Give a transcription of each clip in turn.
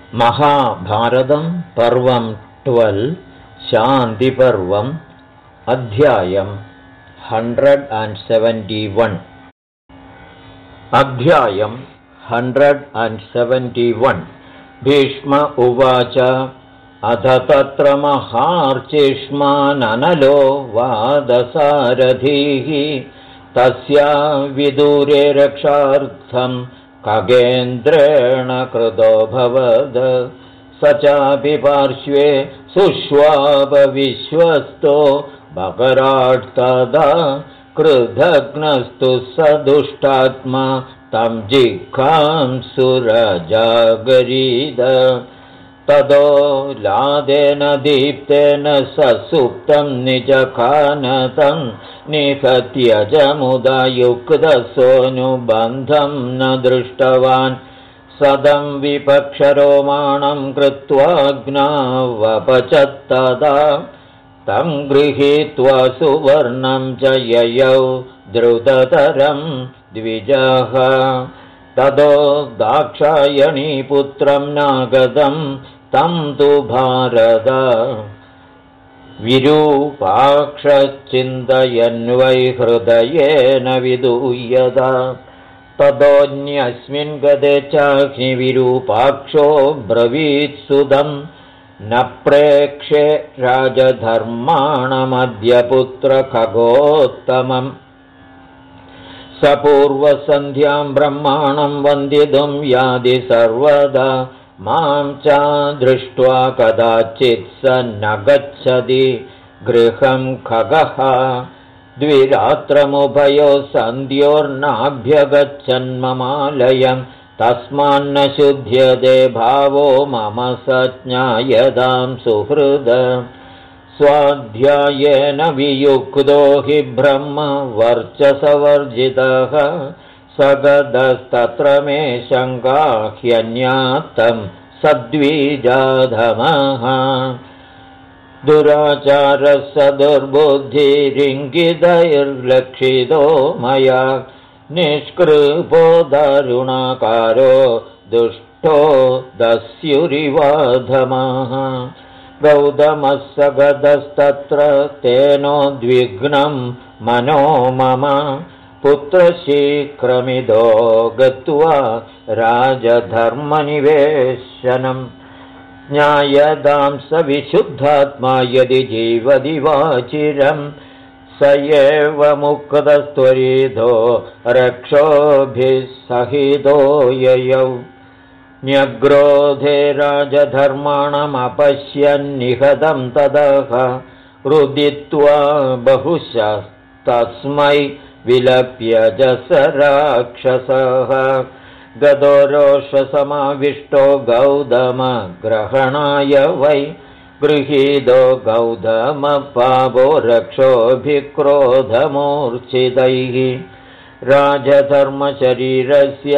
महाभारतं पर्वं 12 शान्तिपर्वम् अध्यायं 171 अध्यायं 171 भीष्म उवाच अथ तत्र महार्चिष्माननलो वादसारथिः तस्या विदूरे रक्षार्थं खगेन्द्रेण कृतो भवद स चापि पार्श्वे सुष्वापविश्वस्तो बकराट्तदा कृधग्नस्तु स दुष्टात्मा तं जिघांसुरजागरीद तदो लादेन दीप्तेन ससुप्तं निजखानतं निहत्य जमुदायुक्तसोऽनुबन्धं न दृष्टवान् सदं विपक्षरोमाणं कृत्वाग्नावपचत्तदा तं गृहीत्वा सुवर्णं च ययौ द्रुततरं द्विजः तदो दाक्षायणीपुत्रं नागदं तं तु भारत विरूपाक्षश्चिन्तयन्वै हृदयेन विदूयदा तदोऽन्यस्मिन् गदे चाग्निविरूपाक्षो ब्रवीत्सुदं न प्रेक्षे राजधर्माणमद्य पुत्रखगोत्तमम् स पूर्वसन्ध्यां ब्रह्माणं वन्दितुं यादि सर्वदा मां च दृष्ट्वा कदाचित् स न गच्छति गृहं खगः द्विरात्रमुभयो सन्ध्योर्नाभ्यगच्छन्ममालयं तस्मान्न शुध्यते भावो मम स ज्ञायतां सुहृद स्वाध्यायेन वियुक्तो हि ब्रह्म वर्चसवर्जितः सगदस्तत्र मे शङ्का ह्यन्यात्तं सद्विजाधमः दुराचारः स दुर्बुद्धिरिङ्गितैर्लक्षितो मया निष्कृपो दारुणाकारो दुष्टो दस्युरिवाधमः गौतमः सगदस्तत्र तेनोद्विग्नं मनो मम पुत्रशीघ्रमिदो गत्वा राजधर्मनिवेशनं ज्ञायतां स विशुद्धात्मा यदि जीवति वाचिरं स एव मुक्तस्त्वरितो रक्षोभिः सहितो ययौ न्यग्रोधे राजधर्माणमपश्यन्निहतं ततः रुदित्वा बहुशस्तस्मै विलप्य च स राक्षसः गदो रोषसमाविष्टो गौतमग्रहणाय वै गृहीतो गौतमपावो रक्षोभिक्रोधमूर्च्छितैः राजधर्मशरीरस्य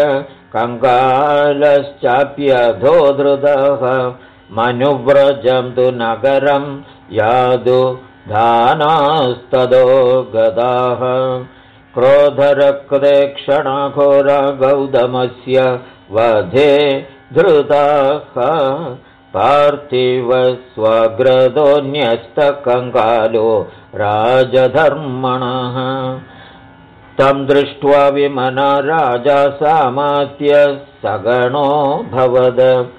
कङ्कालश्चाप्यधो धृतः मनुव्रजं तु नगरं यादु धानास्तदो गदाः क्रोधरक्ते क्षणाघोरा गौतमस्य वधे धृताः पार्थिव स्वग्रदोऽन्यस्तकङ्कालो राजधर्मणः तं दृष्ट्वा विमना राजा सामात्य सगणो भवद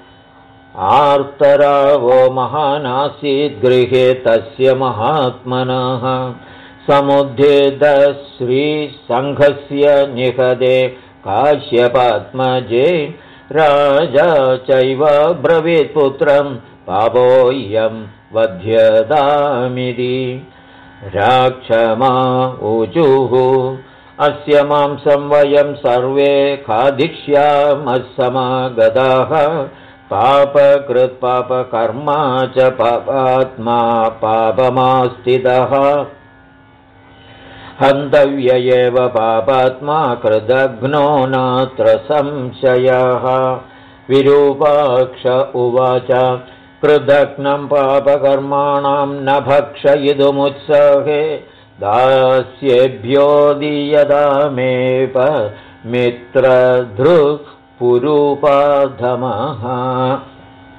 आर्तरावो महानासीत् गृहे तस्य महात्मनः समुद्धितश्रीसङ्घस्य निहते काश्यपात्मजे राजा चैव ब्रवीत् पुत्रं पापोऽयं वध्यतामिति राक्षमा ऊचुः अस्य मांसं वयं सर्वे खादिष्यामः समागताः पापकृत्पापकर्मा च पापात्मा पापमास्थितः हन्तव्य एव पापात्मा कृदघ्नो नात्र संशयः विरूपाक्ष उवाच कृदघ्नं पापकर्माणां न भक्षयितुमुत्सहे दास्येभ्यो दीयतामेव मित्रधृक् पुरूपाधमः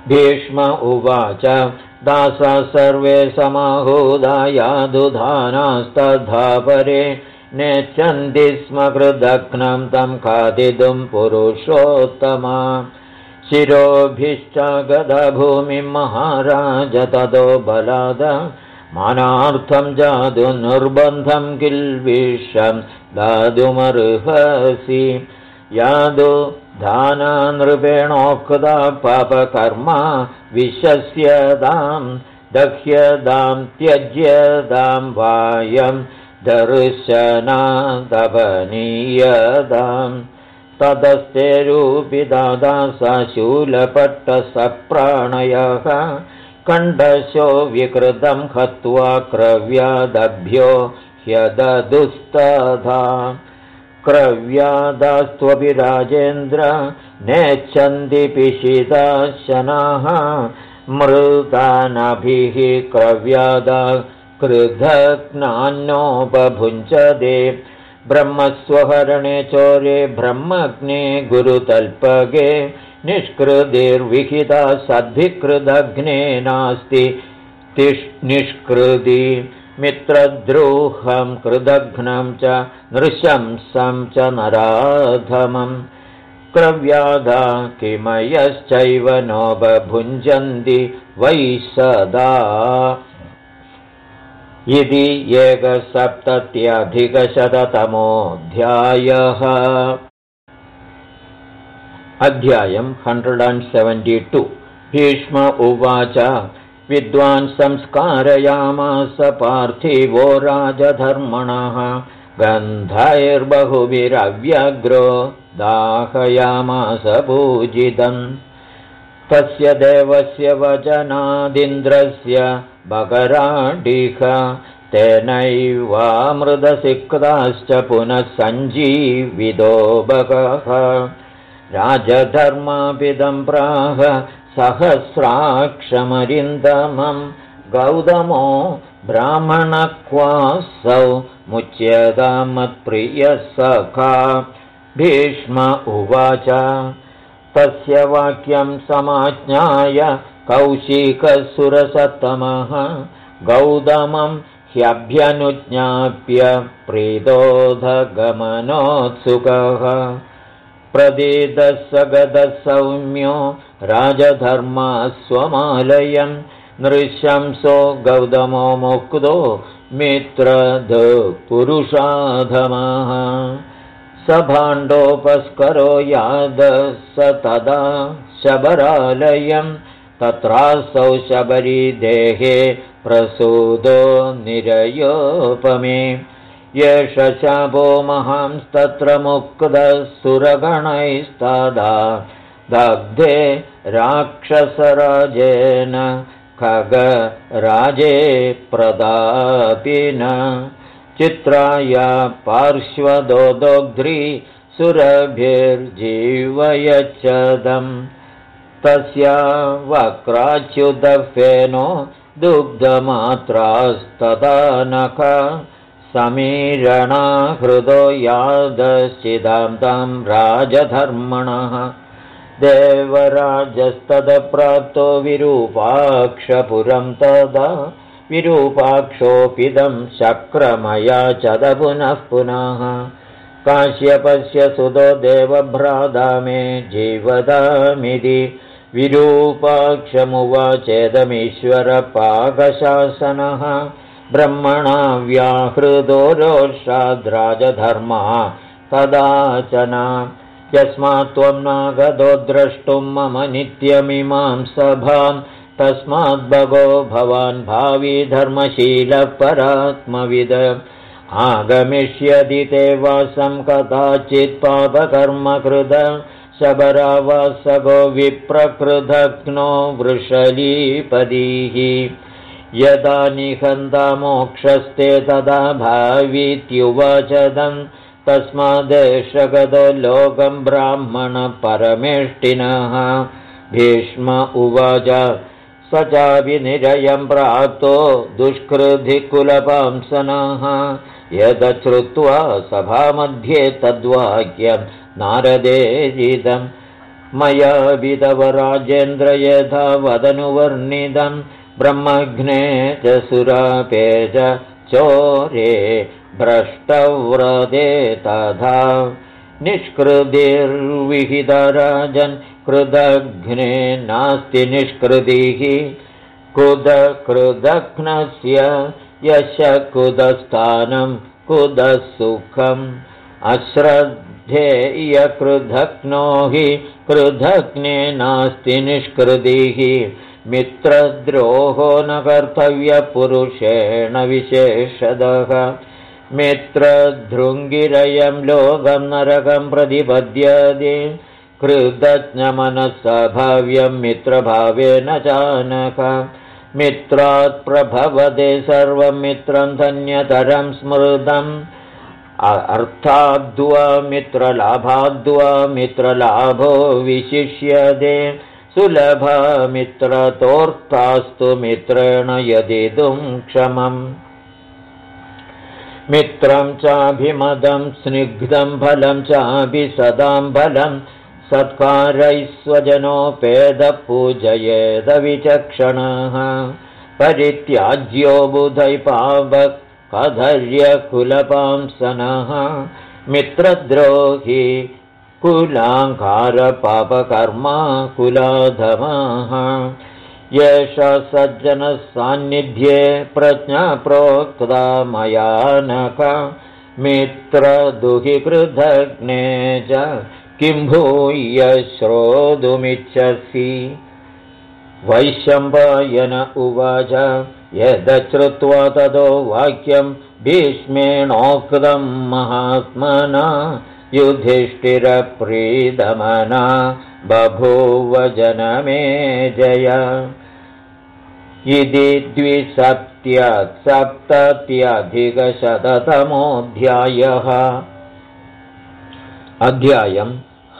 भीष्म उवाच दासा सर्वे समाहूदा यादुधानास्तथा परे नेच्छन्ति स्म कृदघ्नं तं खादितुं पुरुषोत्तमा शिरोभिश्च गदभूमिं महाराज ततो बलाद मानार्थं जातु निर्बन्धं किल्बिषं दातुमर्हसि यादु धाना नृपेणोक्ता पापकर्मा विशस्यतां दह्यतां त्यज्यतां वायं दर्शनादपनीयतां ततस्ते रूपिदादा शूलपट्टसप्राणयः कण्ठशो विकृतं हत्वा क्रव्यादभ्यो ह्यददुस्तथा क्रव्यादास्त्वपि राजेन्द्र नेच्छन्ति पिशिता शनाः मृतानभिः क्रव्यादा कृधग्नान्नोपभुञ्जते ब्रह्मस्वहरणे चोरे ब्रह्मग्ने गुरुतल्पगे निष्कृतिर्विहिता सद्भिकृदग्ने नास्ति निष्कृति मित्रद्रोहं कृदघ्नं च नृशंसं च नराधमं क्रव्याधा किमयश्चैव नोपभुञ्जन्ति वै सदा इति 170 अध्यायं 172 भीष्म उवाच विद्वान् संस्कारयामास पार्थिवो राजधर्मणः गन्धैर्बहुभिरव्यग्रो दाहयामास पूजितम् तस्य देवस्य वचनादिन्द्रस्य बकराडिह तेनैवामृतसिक्ताश्च पुनः सञ्जीवितो बकः राजधर्मापिदं प्राह सहस्राक्षमरिन्दमं गौतमो ब्राह्मणक्वासौ मुच्यता मत्प्रियः सखा भीष्म उवाच तस्य वाक्यं समाज्ञाय कौशिकसुरसत्तमः गौतमं ह्यभ्यनुज्ञाप्य प्रीतोऽधगमनोत्सुकः प्रदीदः स गदः सौम्यो राजधर्मा स्वमालयं नृशंसो गौतमो मुक्तो मित्रधपुरुषाधमः स भाण्डोपस्करो यादः स तदा शबरालयं तत्रासौ शबरीदेहे प्रसूदो निरयोपमे येष शापो महांस्तत्र मुक्तः सुरगणैस्तदा दग्धे राक्षसराजेन खगराजे प्रतापिन चित्राया पार्श्वदो दोग्ध्री सुरभिर्जीवयच्छदम् तस्या वक्राच्युतफेनो दुग्धमात्रास्तदा नख समीरणा हृदो यादश्चिदां तं राजधर्मणः देवराजस्तदप्राप्तो विरूपाक्षपुरं तदा विरूपाक्षोपिदं शक्रमया चद पुनः पुनः काश्यपस्य सुतो देवभ्राता मे जीवदामिति विरूपाक्षमुवाचेदमीश्वरपाकशासनः ब्रह्मणा व्याहृतो रोषाद्राजधर्मा कदाचन यस्मात् त्वं नागतो द्रष्टुं मम नित्यमिमां सभां तस्माद्भगो भवान् भावी धर्मशीलः परात्मविद आगमिष्यति ते वासं कदाचित् पापकर्मकृत शबरावासगो विप्रकृधग्नो वृषलीपदीः यदा निहन्ता मोक्षस्ते तदा भावीत्युवचदं तस्मादेशगतो लोकं ब्राह्मणपरमेष्टिनः भीष्म उवाच स चापि निरयं प्राप्तो दुष्कृधिकुलपांसनः यदश्रुत्वा सभामध्ये तद्वाक्यं नारदेरिदं मया विदव राजेन्द्र यथा वदनुवर्णितं ब्रह्मघ्ने च सुरापे च चोरे भ्रष्टव्रते तथा निष्कृतिर्विहितराजन् कृदघ्ने नास्ति निष्कृतिः कुदकृदघ्नस्य यश कुदस्थानं कुदसुखम् अश्रद्धेयकृदघ्नो हि कृदघ्ने नास्ति निष्कृतिः मित्रद्रोहो न कर्तव्यपुरुषेण विशेषतः मित्रधृङ्गिरयं लोकं नरकं प्रतिपद्यते कृतज्ञमनस्सभाव्यं मित्रभावेन चानक मित्रात् प्रभवते सर्वं मित्रं धन्यतरं स्मृतम् अर्थाद्वा मित्रलाभाद्वा मित्रलाभो विशिष्यते सुलभा मित्रतोऽर्थास्तु मित्रेण यदिदुं क्षमम् मित्रं चाभिमदं स्निग्धं फलं चाभिसदां फलं सत्कारैः स्वजनोपेदपूजयेद विचक्षणः परित्याज्यो बुधै पावक कधर्यकुलपांसनः मित्रद्रोही कुलाङ्कारपापकर्मा कुलाधमः येष सज्जनसान्निध्ये प्रज्ञा प्रोक्ता मयानक मित्रदुहिकृतघ्ने च किं भूय श्रोतुमिच्छसि वैशम्पायन उवाच यदश्रुत्वा ततो वाक्यं भीष्मेणोक्तं महात्मना युधिष्ठिरप्रीतमना बभूव जनमेजय इति 277 अध्यायम्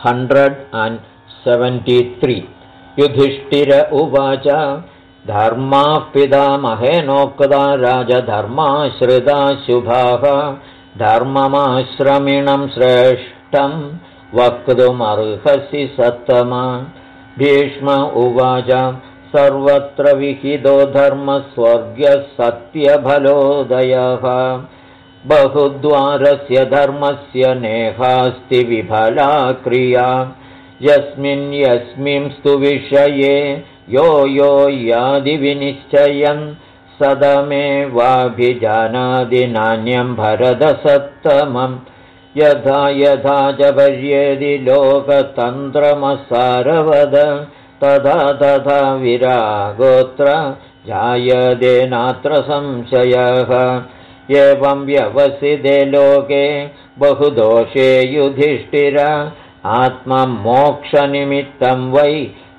173 युधिष्ठिर उवाच धर्माः पितामहेनोक्ता राजधर्माश्रिता शुभाः धर्ममाश्रमिणं श्रेष्ठं वक्तुमर्हसि सत्तमा भीष्म उवाच सर्वत्र विहितो धर्मस्वर्ग्यः सत्यफलोदयः बहुद्वारस्य धर्मस्य नेहास्ति विफला क्रिया यस्मिन् यस्मिंस्तु विषये यो यादिविनिश्चयन् सदमेवाभिजानादि नान्यं भरतसत्तमम् यथा यथा च पर्येदि लोकतन्त्रमसारवद तथा तथा विरागोत्र जायते नात्र संशयः एवं व्यवसिते लोके बहुदोषे युधिष्ठिर आत्ममोक्षनिमित्तं वै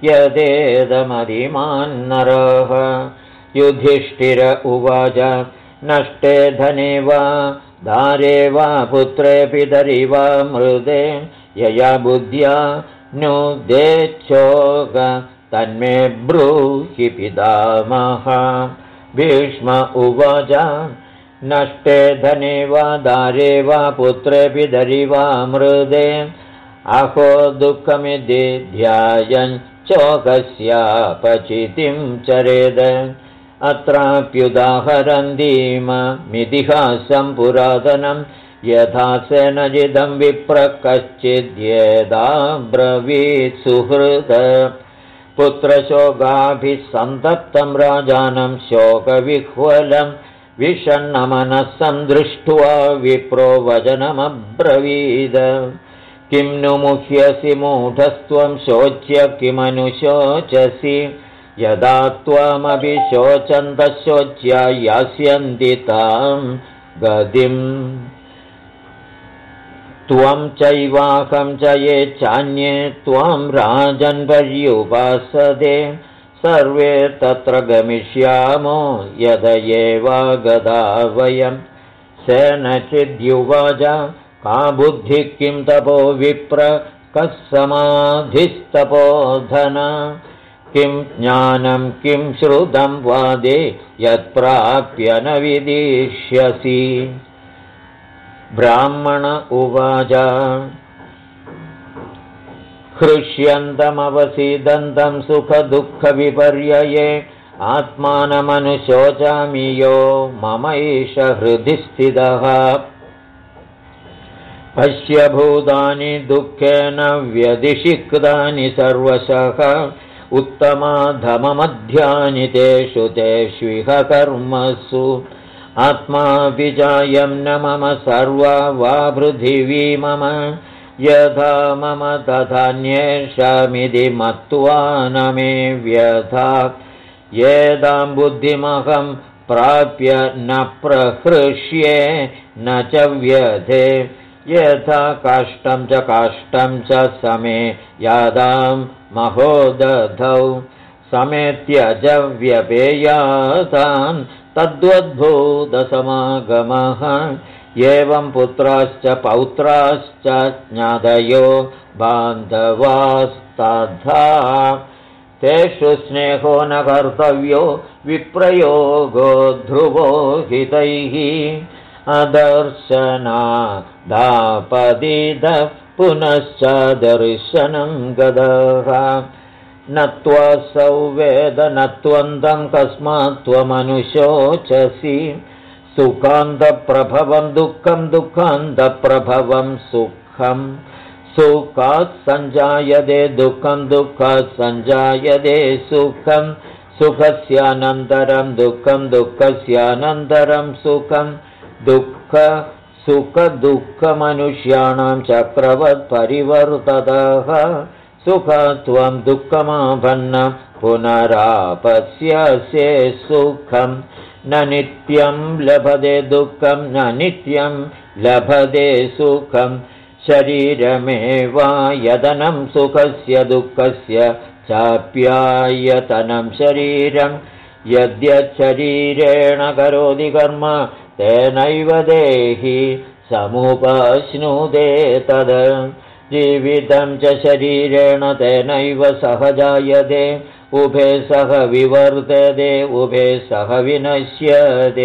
यदेदमधिमान्नरः युधिष्ठिर उवाच नष्टे धने वा दारे वा पुत्रे पितरि वा मृदे यया बुद्ध्या नुदेच्छोग तन्मे ब्रूहि पितामह भीष्म उवाच नष्टे धने वा दारे वा पुत्रे पितरि वा मृदे अहो दुःखमिति ध्यायन् चोकस्यापचितिं चरेद अत्राप्युदाहरन्तीममितिहासं पुरातनं यथा सेनजिदं विप्र कश्चिद्येदाब्रवीत् सुहृद पुत्रशोकाभिसन्तप्तं राजानं शोकविह्वलं विषण्णमनस्सं दृष्ट्वा विप्रो वचनमब्रवीद किं नु मुह्यसि मूढस्त्वं शोच्य किमनुशोचसि यदा त्वमपि शोचन्तः शोच्या यास्यन्ति तां गतिम् त्वं चैवाहं च ये चान्ये त्वं राजन्पर्युपासते सर्वे तत्र गमिष्यामो यद एवागता वयं सेनचिद्युवाच का बुद्धिः किं तपो विप्र कः समाधिस्तपोधन किं ज्ञानं किं श्रुतं वादे यत्प्राप्य न विदिष्यसि ब्राह्मण उवाच हृष्यन्तमवसीदन्तं सुखदुःखविपर्यये आत्मानमनुशोचामि यो ममैष हृदि स्थितः पश्य भूतानि दुःखेन व्यधिषिक्तानि सर्वशः उत्तमाधममध्यानि तेषु तेष्विह कर्मसु आत्मा विजायं न मम सर्वा वा पृथिवी मम यथा मम तथान्येषामिति मत्वा न मे व्यथा येदां बुद्धिमहं प्राप्य न प्रहृष्ये न च व्यथे यथा काष्ठं च समे यादां महोदधौ समेत्यज व्यपेयातान् तद्वद्भूतसमागमः एवं पुत्राश्च पौत्राश्च ज्ञातयो बान्धवास्तथा तेषु स्नेहो न कर्तव्यो विप्रयोगो ध्रुवो हितैः अदर्शनादापदिदः पुनश्च दर्शनं गदः न त्वसौ वेद न त्वन्तं कस्मात् त्वमनुशोचसि सुखान्तप्रभवं दुःखं दुःखान्तप्रभवं सुखं सुखात् सञ्जायते दुःखं दुःखात् सञ्जायते सुखं सुखस्यानन्तरं दुःखं दुःखस्यानन्तरं सुखं दुःख सुखदुःखमनुष्याणां चक्रवत् परिवर्ततः सुखत्वं दुःखमापन्न पुनरापस्यसे सुखं न नित्यं लभते दुःखं न नित्यं लभते सुखं शरीरमेवायतनं सुखस्य दुःखस्य चाप्यायतनं शरीरं यद्यच्छरीरेण करोति कर्म तेनैव देहि समुपश्नुते तद् जीवितं च शरीरेण तेनैव सह जायते उभे सह विवर्तते उभे सह विनश्यते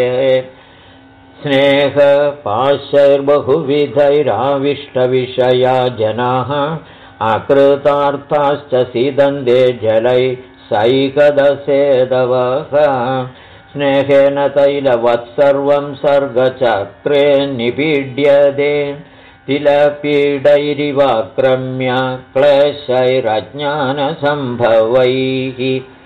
स्नेहपाशैर्बहुविधैराविष्टविषया जनाः आकृतार्थाश्च सीदन्ते जलै सैकदसेदवः स्नेहेन तैलवत्सर्वं सर्गचक्रे निपीड्यते तिलपीडैरिवाक्रम्य क्लेशैरज्ञानसम्भवैः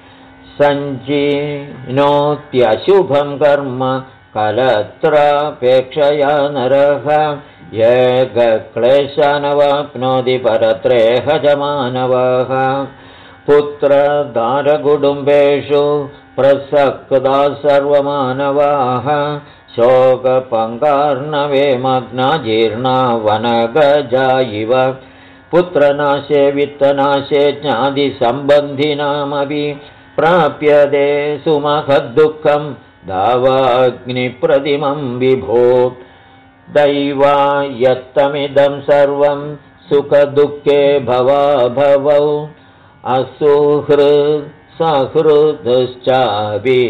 सञ्जीनोत्यशुभं कर्म कलत्रापेक्षया नरः येकक्लेशानवाप्नोति परत्रेह च मानवः पुत्रदारकुटुम्बेषु प्रसक्ता सर्वमानवाः शोकपङ्कार्णवे मग्ना जीर्णा वनगजा इव पुत्रनाशे वित्तनाशे ज्ञातिसम्बन्धिनामपि प्राप्यते सुमहद्दुःखं दावाग्निप्रतिमं विभो दैवायत्तमिदं सर्वं सुखदुःखे भवाभवौ असुहृत् सहृदश्चापि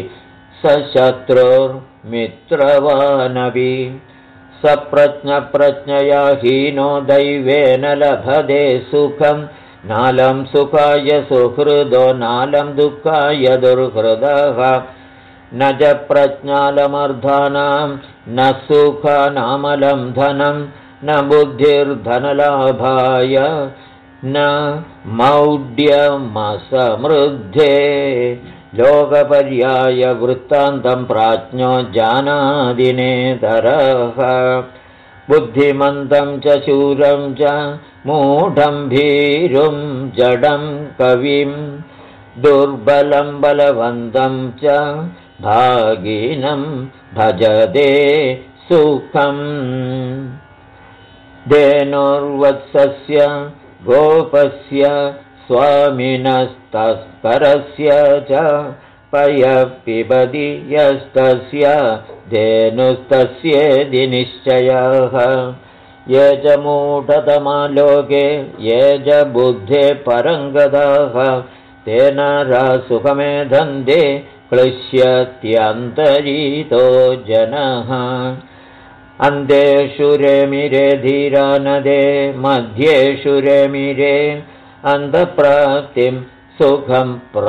सशत्रुर्मित्रवानपि सप्रज्ञप्रज्ञया हीनो दैवेन लभते सुखं नालं सुखाय सुहृदो नालं दुःखाय दुर्हृदः न च प्रज्ञालमर्धानां न सुखानामलं धनं न बुद्धिर्धनलाभाय न मौढ्यमसमृद्धे लोकपर्याय वृत्तान्तं प्राज्ञो जानादिनेतरः बुद्धिमन्तं च शूरं च मूढं भीरुं जडं कविं दुर्बलं बलवन्तं च भागिनं भजते सुखम् धेनुर्वत्सस्य गोपस्य स्वामिनस्तस्करस्य च पयःपिबति यस्तस्य धेनुस्तस्येति निश्चयः ये च मूढतमा लोके ये च बुद्धे परङ्गताः तेन सुखमेधन्ते क्लिश्यत्यन्तरीतो जनः अन्तेषु रेमिरे धीरानदे मध्येषु रेमिरे अन्तःप्राप्तिं सुखं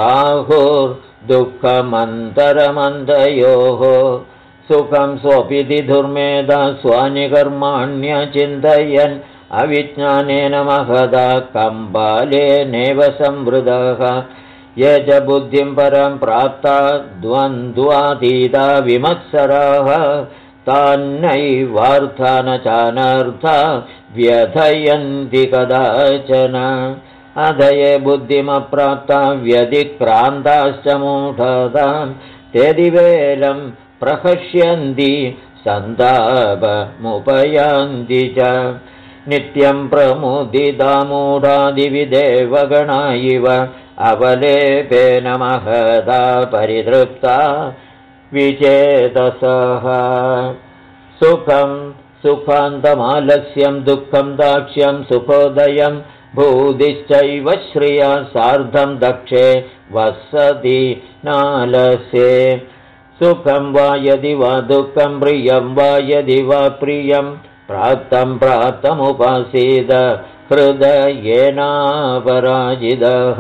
प्राहुर्दुःखमन्तरमन्तयोः सुखं स्वपिति दुर्मेधा स्वानि कर्माण्यचिन्तयन् अविज्ञानेन महदा कम्बालेनेव संवृतः ये च बुद्धिं परं प्राप्ता द्वन्द्वातीता विमत्सराः तान्नैवार्था न चानर्था व्यथयन्ति कदाचन अधये बुद्धिमप्राप्ता व्यतिक्रान्ताश्च मूढतां ते दिवेलं प्रहस्यन्ति सन्तापमुपयान्ति च नित्यं प्रमुदिता मूढादिविदेवगणा इव अवलेपेन महदा परितृप्ता विचेतसः सुखं सुखान्तमालस्यं दुःखं दाक्ष्यं सुखोदयं भूतिश्चैव श्रिया सार्धं दक्षे वसति नालस्ये सुखं वा यदि वा दुःखं प्रियं वा यदि वा प्रियं प्राप्तं प्राप्तमुपासीद हृदयेनापराजितः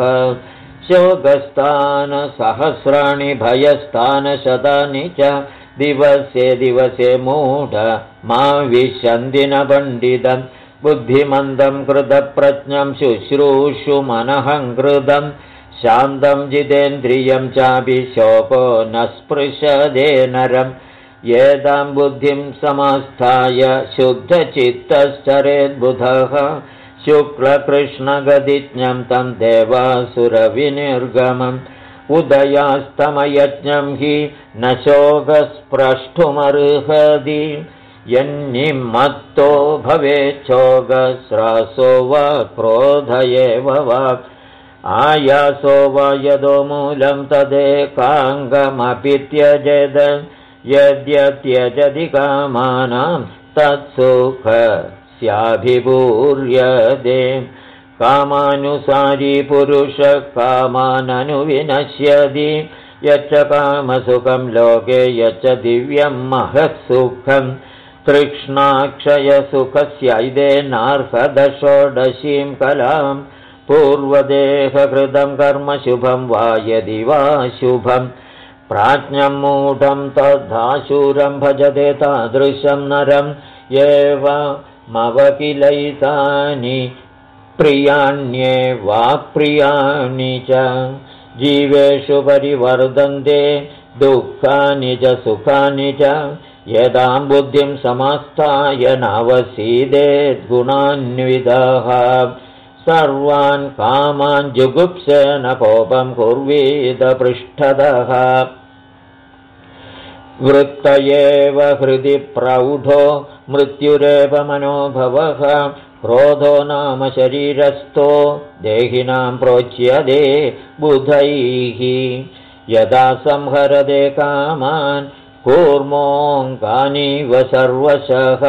शोकस्थानसहस्राणि भयस्थानशतानि च दिवसे दिवसे मूढ मा विशन्ति न पण्डितं बुद्धिमन्दं कृतप्रज्ञं शुश्रूषु मनहङ्कृतं शान्तं जितेन्द्रियं चापि शोको न स्पृशदे नरम् येदां बुद्धिं समास्थाय शुद्धचित्तश्चरेद्बुधः शुक्लकृष्णगदिज्ञं तं देवासुरविनिर्गमम् उदयास्तमयज्ञं हि न शोकस्प्रष्टुमर्हति यन्निमत्तो भवेच्छोकस्रासो वा क्रोध एव वा आयासो वा यदो मूलं तदेकाङ्गमपि त्यजेद यद्यत्यजति कामानां तत्सुखस्याभिपूर्यते कामानुसारी पुरुषः कामाननुविनश्यति यच्च कामसुखं लोके यच्च दिव्यं महत्सुखं तृष्णाक्षयसुखस्यैदे नार्हदषोडशीं कलां पूर्वदेहकृतं कर्म शुभं वा यदि वा शुभं प्राज्ञं मूढं तथा शूरं भजते तादृशं नरं एवमवकिलैतानि प्रियाण्येवाप्रियाणि च जीवेषु परिवर्धन्ते दुःखानि च सुखानि च यदां बुद्धिं समास्थाय नावसीदेद्गुणान्वितः सर्वान् कामान् जुगुप्सेन कोपं कुर्वीत पृष्ठतः वृत्त एव हृदि प्रौढो मृत्युरेव मनोभवः क्रोधो नाम शरीरस्थो देहिनां प्रोच्यते बुधैः यदा संहरते कामान् कूर्मोऽङ्गानीव सर्वशः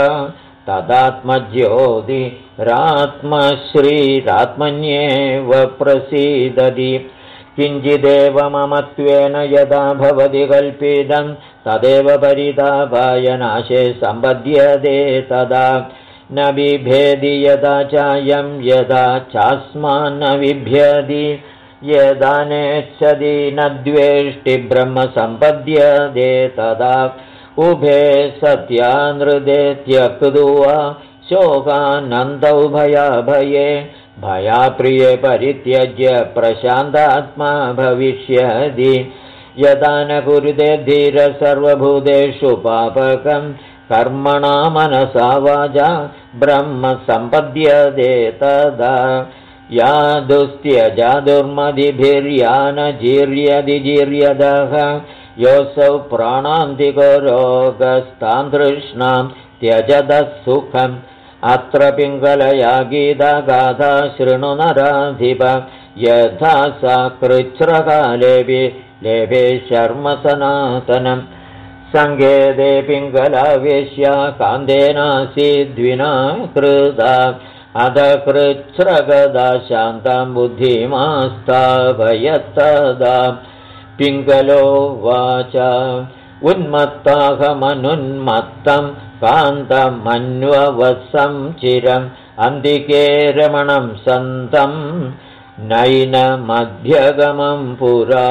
तदात्मज्योतिरात्मश्रीरात्मन्येव प्रसीदति किञ्चिदेव ममत्वेन यदा भवति कल्पितं तदेव परितापाय नाशे सम्पद्यते तदा न बिभेदि यदा चायं यदा चास्मान्न बिभ्यति यदा नेच्छति न द्वेष्टि ब्रह्म सम्पद्यते तदा उभे सत्यानृते त्यक्त्वा शोकानन्दौ भयाभये भयाप्रिये परित्यज्य प्रशान्तात्मा भविष्यति यदा न कुरुते धीर सर्वभूतेषु पापकं कर्मणा मनसा वाचा ब्रह्म सम्पद्यते तदा या दुस्त्यजादुर्मदिभिर्यानजीर्यदिजीर्यदः योऽसौ प्राणान्तिको रोगस्तां तृष्णां त्यजतः सुखम् अत्र पिङ्गलया गीता गाथा शृणु नराधिप यथा सा कृच्छ्रकालेऽपि लेभे शर्म सनातनम् सङ्गेदे पिङ्गलावेश्या कान्तेनासीद्विना कृता अध कृच्छ्रगदा शान्तां बुद्धिमास्थापयत्तदा पिङ्गलो वाच उन्मत्ताहमनुन्मत्तं कान्तमन्ववत्सं चिरम् अन्तिके रमणं सन्तं नैनमध्यगमं पुरा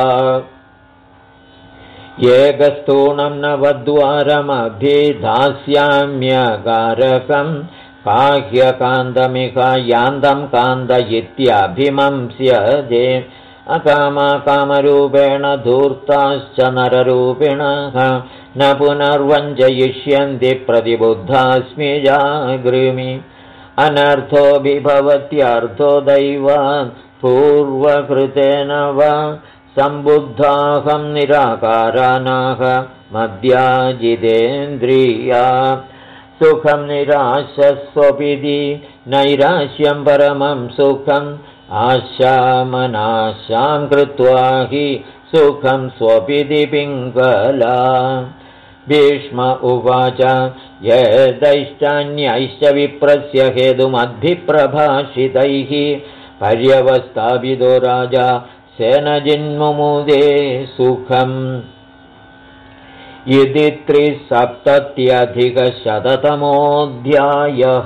एकस्तूणं नवद्वारमभिधास्याम्यकारकं काह्यकान्तमिह यान्तं कान्त इत्यभिमंस्यते अकामकामरूपेण धूर्ताश्च नररूपिणः न पुनर्वञ्चयिष्यन्ति प्रतिबुद्धास्मि जागृमि अनर्थो बिभवत्यर्थो दैवात् पूर्वकृतेन वा सम्बुद्धाहं निराकारानाः मद्याजितेन्द्रिया सुखं निराशस्वपिति नैराश्यं परमं सुखम् आशामनाशां कृत्वा हि सुखं स्वपिति पिङ्गला भीष्म उवाच यदैश्चान्यैश्च विप्रस्य हेतुमद्भिप्रभाषितैः पर्यवस्थापितो राजा सेनजिन्मुमुदे सुखम् इति 370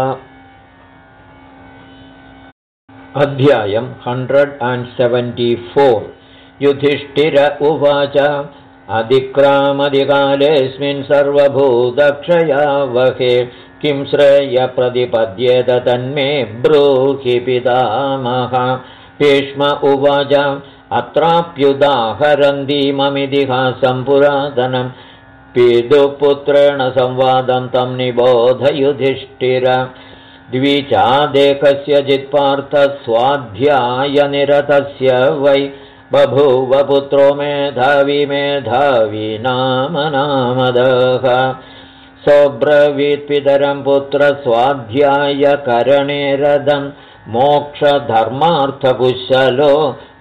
अध्यायम् 174 युधिष्ठिर उवाच अधिक्रामधिकालेऽस्मिन् सर्वभूतक्षयावहे किं श्रेयप्रतिपद्येत तन्मे ब्रूहि पितामह भीष्म उवाच अत्राप्युदाहरन्तीममितिहासं पुरातनं पितुपुत्रेण संवादं तं निबोध युधिष्ठिर द्विचादेकस्य चित्पार्थः स्वाध्यायनिरतस्य वै बभूव पुत्रो मेधावी नामदः सोऽब्रवीत्पितरं पुत्रस्वाध्यायकरणे रतं मोक्षधर्मार्थकुशलो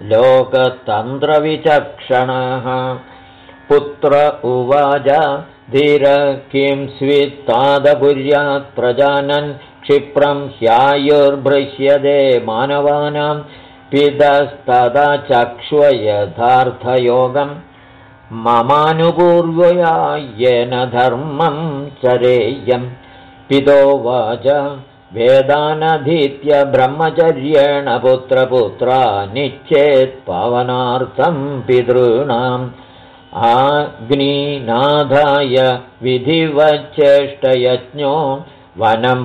लोकतन्त्रविचक्षणः पुत्र उवाच धीर किं स्वित्तादकुर्यात् प्रजानन् क्षिप्रं ह्यायुर्भृश्यते मानवानां पितस्तदा चक्ष्व यथार्थयोगं ममानुपूर्वया येन धर्मं चरेयं पितोवाच वेदानधीत्य ब्रह्मचर्येण पुत्रपुत्रा निश्चेत् पावनार्थं पितॄणाम् आग्निनाधाय विधिवच्चेष्टयज्ञो वनं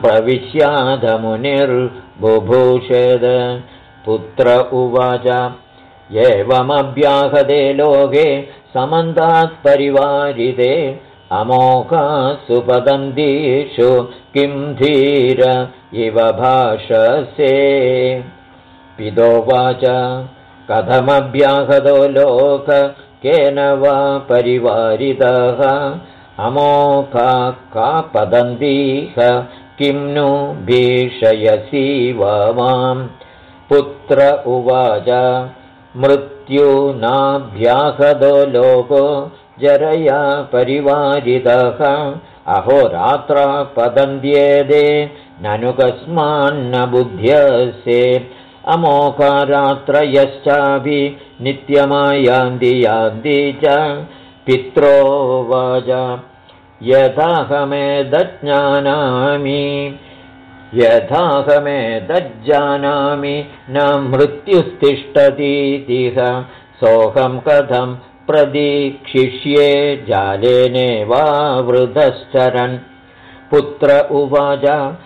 प्रविश्याधमुनिर्बुभूषेद पुत्र उवाच एवमभ्याहते लोके समन्तात् परिवारिते अमोघासु पतन्तीषु किं धीर इव भाषसे पितोवाच कथमभ्याहतो लोक केन वा परिवारितः अमोघा का पतन्तीह किं नु भीषयसीव माम् पुत्र उवाच मृत्युनाभ्याहतो लोको जरया परिवारितः अहोरात्रा पतन्त्येते ननु कस्मान्न बुध्यसे अमोघरात्रयश्चापि नित्यमायान्ति यान्ति च पित्रोवाच यथाहमेतज्जानामि न मृत्युस्तिष्ठतीतिह सोऽहं कथं प्रदीक्षिष्ये जालेनेवावृतश्चरन् पुत्र उवाच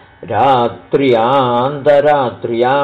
रात्र्यान्तरात्र्यां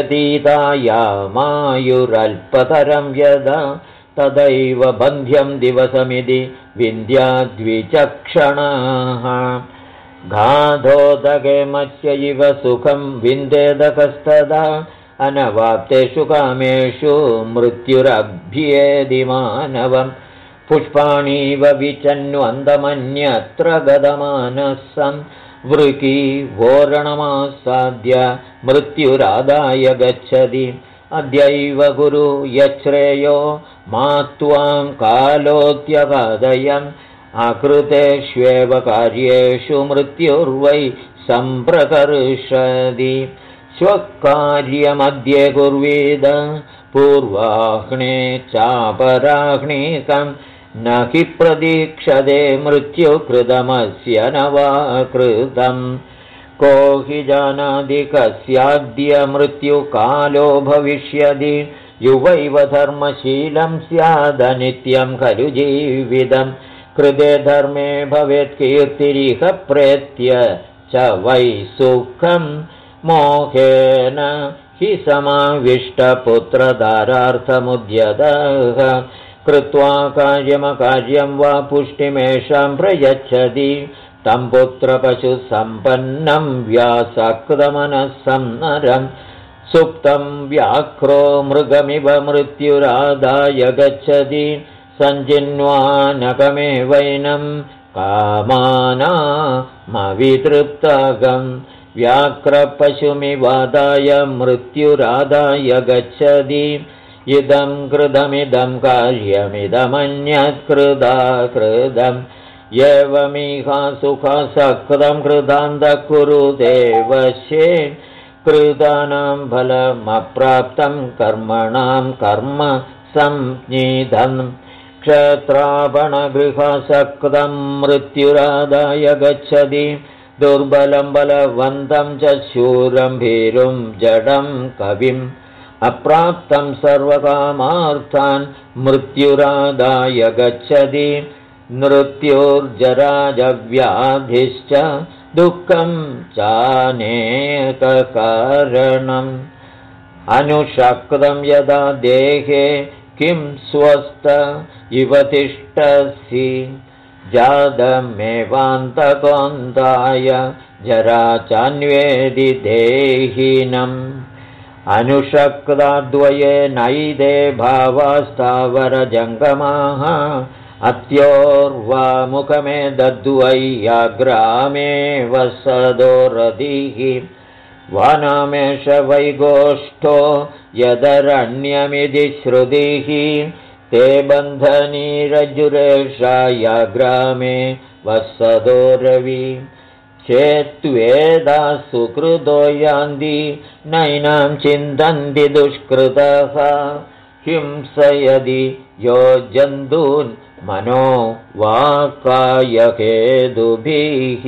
व्यतीतायामायुरल्पतरं यदा तदैव बन्ध्यं दिवसमिति विन्द्याद्विचक्षणाः घाधोदके मत्स्य इव सुखं विन्देदकस्तदा अनवाप्तेषु कामेषु मृत्युरभ्येदि मानवम् पुष्पाणीव विचन्वन्दमन्यत्र गदमानः सन् वृकी वोरणमासाद्य मृत्युरादाय गच्छति अद्यैव गुरु यच्छ्रेयो मा त्वां कालोऽत्यगादयम् अकृतेष्वेव कार्येषु मृत्युर्वै सम्प्रकर्षति स्वकार्यमध्ये कुर्वीद पूर्वाह्णे चापराह्णीकं न हि प्रतीक्षते मृत्युकृतमस्य न वा कृतम् को हि जानाति कस्याद्य मृत्युकालो भविष्यति युवैव धर्मशीलं स्यादनित्यं खलु जीवितं कृते धर्मे भवेत् कीर्तिरिह प्रेत्य च वै सुखं मोहेन हि समाविष्टपुत्रधारार्थमुद्यतः कृत्वा कार्यमकार्यं वा पुष्टिमेषां प्रयच्छति तं पुत्रपशुसम्पन्नं व्यासक्तमनस्सं नरं सुप्तं व्याघ्रो मृगमिव मृत्युरादाय गच्छति सञ्जिन्वानकमेवैनं कामानामवितृप्तगं व्याघ्रपशुमिवादाय मृत्युरादाय गच्छति इदं कृतमिदं कार्यमिदमन्यत्कृदाकृतम् एवमिहा सुखसकृतं कृतान्तः कुरुते वश्ये कृतानां फलमप्राप्तं कर्मणां कर्म संज्ञितं क्षत्रापणगृहसकृतं मृत्युरादाय गच्छति दुर्बलं बलवन्तं च शूरं भीरुं जडं कविम् अप्राप्तं सर्वकामार्थान् मृत्युरादाय गच्छति मृत्युर्जराजव्याधिश्च दुःखं चानेककारणम् अनुशक्तं यदा देहे किं स्वस्थ इव तिष्ठसि जातमेवान्तकोन्ताय जरा चान्वेदि देहिनम् अनुशक्ताद्वये नैदे भावास्तावरजङ्गमाः अत्योर्वामुखमे दद्वय्याग्रामे वसदोरधिः वानामेष वैगोष्ठो यदरण्यमिति श्रुतिः ते बन्धनीरजुरेषायाग्रामे वसदोरवि चेत्वेदा सुकृतो यान्ति नैनां चिन्तन्ति दुष्कृतः हिंसयदि यो जन्तून् मनो वाक्कायकेतुभिः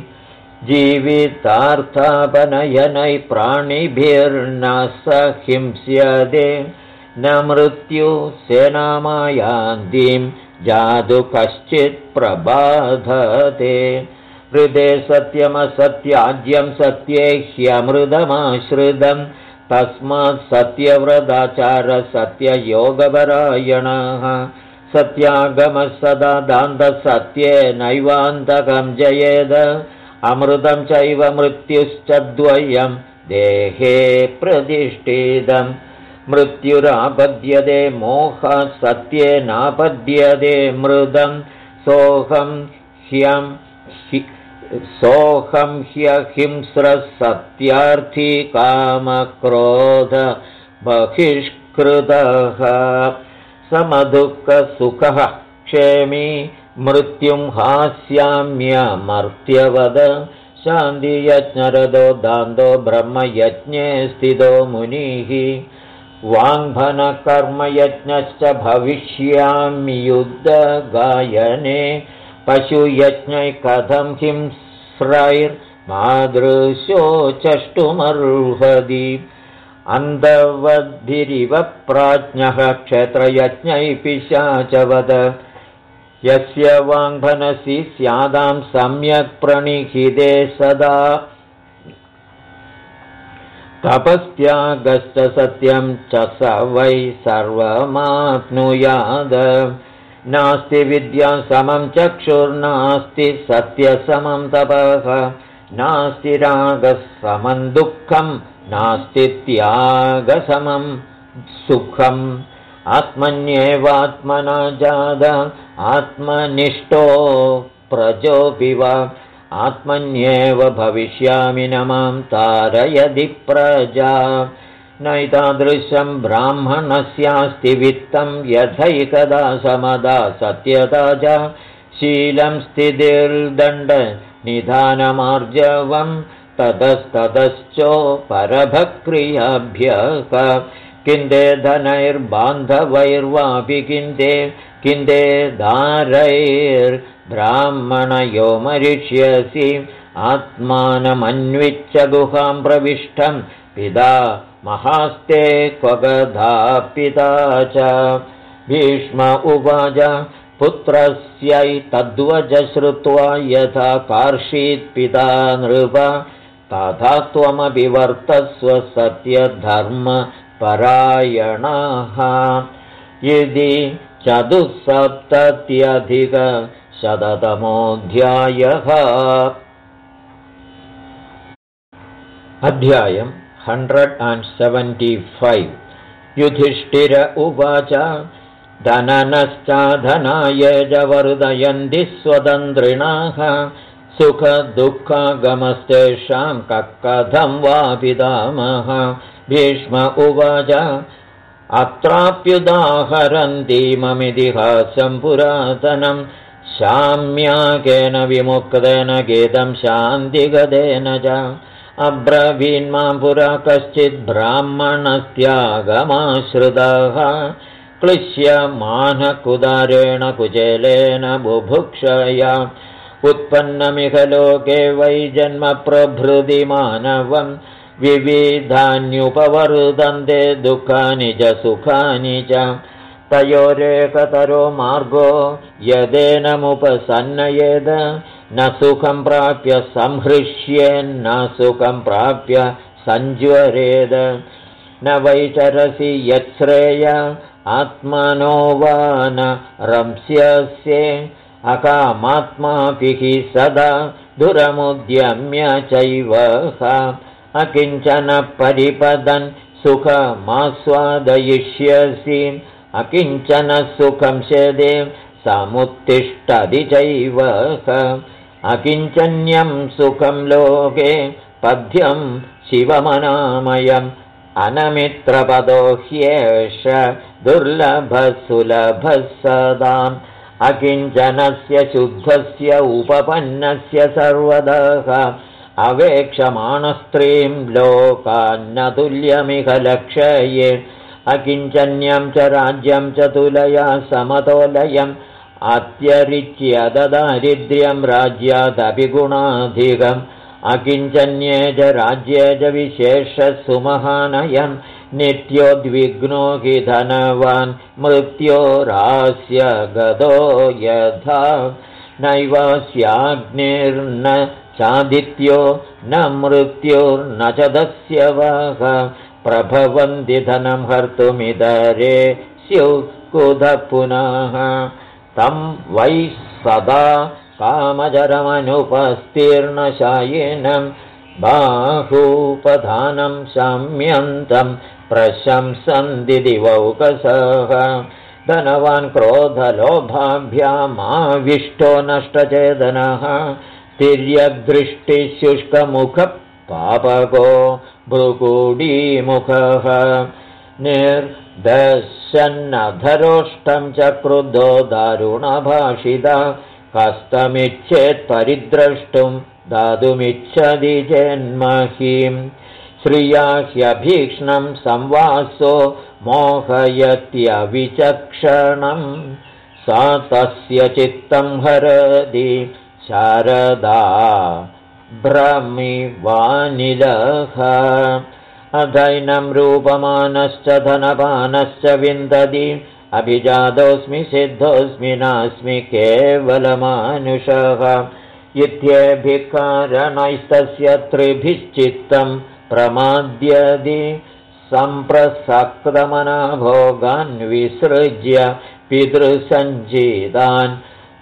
जीवितार्थापनयनै प्राणिभिर्न स हिंस्यते न मृत्युसेनामायान्तीं जातु कश्चित् प्रबाधते हृदे सत्यमसत्याज्यं सत्ये ह्यमृतमाश्रितं तस्मात् सत्यव्रताचार सत्ययोगपरायणाः सत्यागमः सदा दान्तसत्ये नैवान्तकं जयेद अमृतं चैव मृत्युश्च द्वयं देहे प्रतिष्ठितं मृत्युरापद्यते मोहात् सत्ये नापद्यते मृतं सोऽहं ह्यहिंस्रः सत्यार्थी कामक्रोध बहिष्कृतः समदुःखसुखः क्षेमी मृत्युं हास्याम्यमर्त्यवद शान्तियज्ञरतो दान्तो ब्रह्मयज्ञे स्थितो मुनिः वाङ्भनकर्मयज्ञश्च भविष्यामि युद्धगायने पशुयज्ञै कथं हिंस्रैर्मादृशो चष्टुमर्हति अन्धवद्भिरिव प्राज्ञः क्षेत्रयज्ञै पिशाचवद यस्य वाङ्भनसि स्यादां सम्यक् प्रणिहिते सदा तपस्त्यागश्च सत्यं च स वै सर्वमाप्नुयाद नास्ति विद्या समं चक्षुर्नास्ति सत्यसमं तपः नास्ति रागसमं दुःखं नास्ति त्यागसमं सुखम् आत्मन्येवात्मना जात आत्मनिष्ठो प्रजोऽपि वा आत्मन्येव भविष्यामि न मां तारयति प्रजा नैतादृशं ब्राह्मणस्यास्ति वित्तं यथैकदा समदा सत्यता च शीलं स्थितिर्दण्डनिधानमार्जवं ततस्ततश्चोपरभक्रियाभ्यः किन्ते धनैर्बान्धवैर्वापि किन्ते दारैर्ब्राह्मणयो मरिष्यसि आत्मानमन्विच्य गुहां प्रविष्टं पिता महास्ते क्वगधा पिता च भीष्म उवाच पुत्रस्यैतद्वच श्रुत्वा यथा कार्षीत्पिता नृप तथा त्वमपि वर्तस्व सत्यधर्मपरायणः इति 47अधिकशततमोऽध्यायः। अध्यायम् 175 युधिष्ठिर उवाच धननश्चाधनाय च वर्धयन्ति स्वतन्त्रिणः सुखदुःखगमस्तेषां कथं वा पितामह भीष्म उवाच अत्राप्युदाहरन्तीममितिहासं पुरातनं शाम्याकेन विमुक्तेन गीतं शान्तिगतेन च अब्रवीन्मां पुरा कश्चित् ब्राह्मणस्यागमाश्रितः क्लिश्यमानकुदारेण कुचेलेन बुभुक्षया उत्पन्नमिह लोके वै जन्म प्रभृति मानवं विविधान्युपवर्धन्ते दुःखानि च सुखानि च तयोरेकतरो मार्गो यदेनमुपसन्नयेद न सुखं प्राप्य संहृष्येन्न सुखं प्राप्य सञ्ज्वरेद न वैचरसि यच्छ्रेय आत्मनो वा न रंस्यस्ये अकामात्मापि हि सदा दुरमुद्यम्य चैव अकिञ्चन परिपदन् सुखमास्वादयिष्यसि अकिञ्चन सुखं शेदे समुत्तिष्ठति चैव अकिञ्चन्यं सुखं लोके पद्यं शिवमनामयम् अनमित्रपदो ह्येष दुर्लभसुलभः सदाम् अकिञ्चनस्य शुद्धस्य उपपन्नस्य सर्वतः अवेक्षमाणस्त्रीं लोकान्न तुल्यमिह लक्षये अकिञ्चन्यं च राज्यं च तुलया समतोलयम् अत्यरिच्य दारिद्र्यं राज्यादपि गुणाधिकम् अकिञ्चन्ये च राज्ये च विशेषसुमहानयम् नित्योद्विग्नो हि धनवान् मृत्योरास्य गतो यथा नैवास्याग्निर्न चादित्यो न मृत्युर्न च दस्यवः प्रभवन्ति धनं हर्तुमिदरे स्युः कुतः पुनः तं वै सदा कामचरमनुपस्तीर्णशायिनं बाहूपधानं शम्यन्तं प्रशंसन्ति दिवौकसः धनवान् क्रोधलोभाभ्यामाविष्टो नष्टचेतनः तिर्यदृष्टिशुष्कमुखः पापको भ्रुकुडीमुखः निर्दशन्नधरोष्टं च क्रुद्धो दारुणभाषिता हस्तमिच्छेत् परिद्रष्टुं दातुमिच्छति जन्महिं श्रिया ह्यभीक्ष्णं संवासो मोहयत्यविचक्षणं सा तस्य चित्तं हरति शारदा भ्रमिवानिलः अधैनं रूपमानश्च धनपानश्च विन्दति अभिजातोऽस्मि सिद्धोऽस्मि नास्मि केवलमानुषः इत्येभिकारणैस्तस्य त्रिभिश्चित्तं प्रमाद्यति सम्प्रसक्तमना भोगान् विसृज्य पितृसञ्चितान्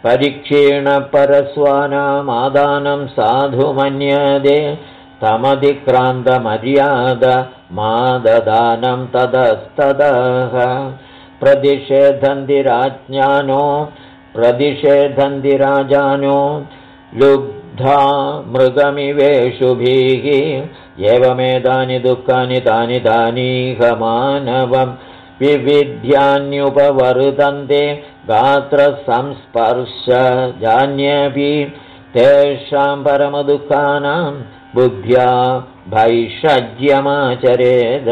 परीक्षीणपरस्वानामादानं साधु मन्यते तमधिक्रान्तमर्यादमाददानं ततस्ततः प्रतिषेधन्ति राजानो लुब्धा मृगमिवेषुभिः एवमेतानि दुःखानि तानि तानीह मानवं विविध्यान्युपवर्तन्ते गात्रसंस्पर्शजान्यपि तेषां परमदुःखानां बुद्ध्या भैषज्यमाचरेद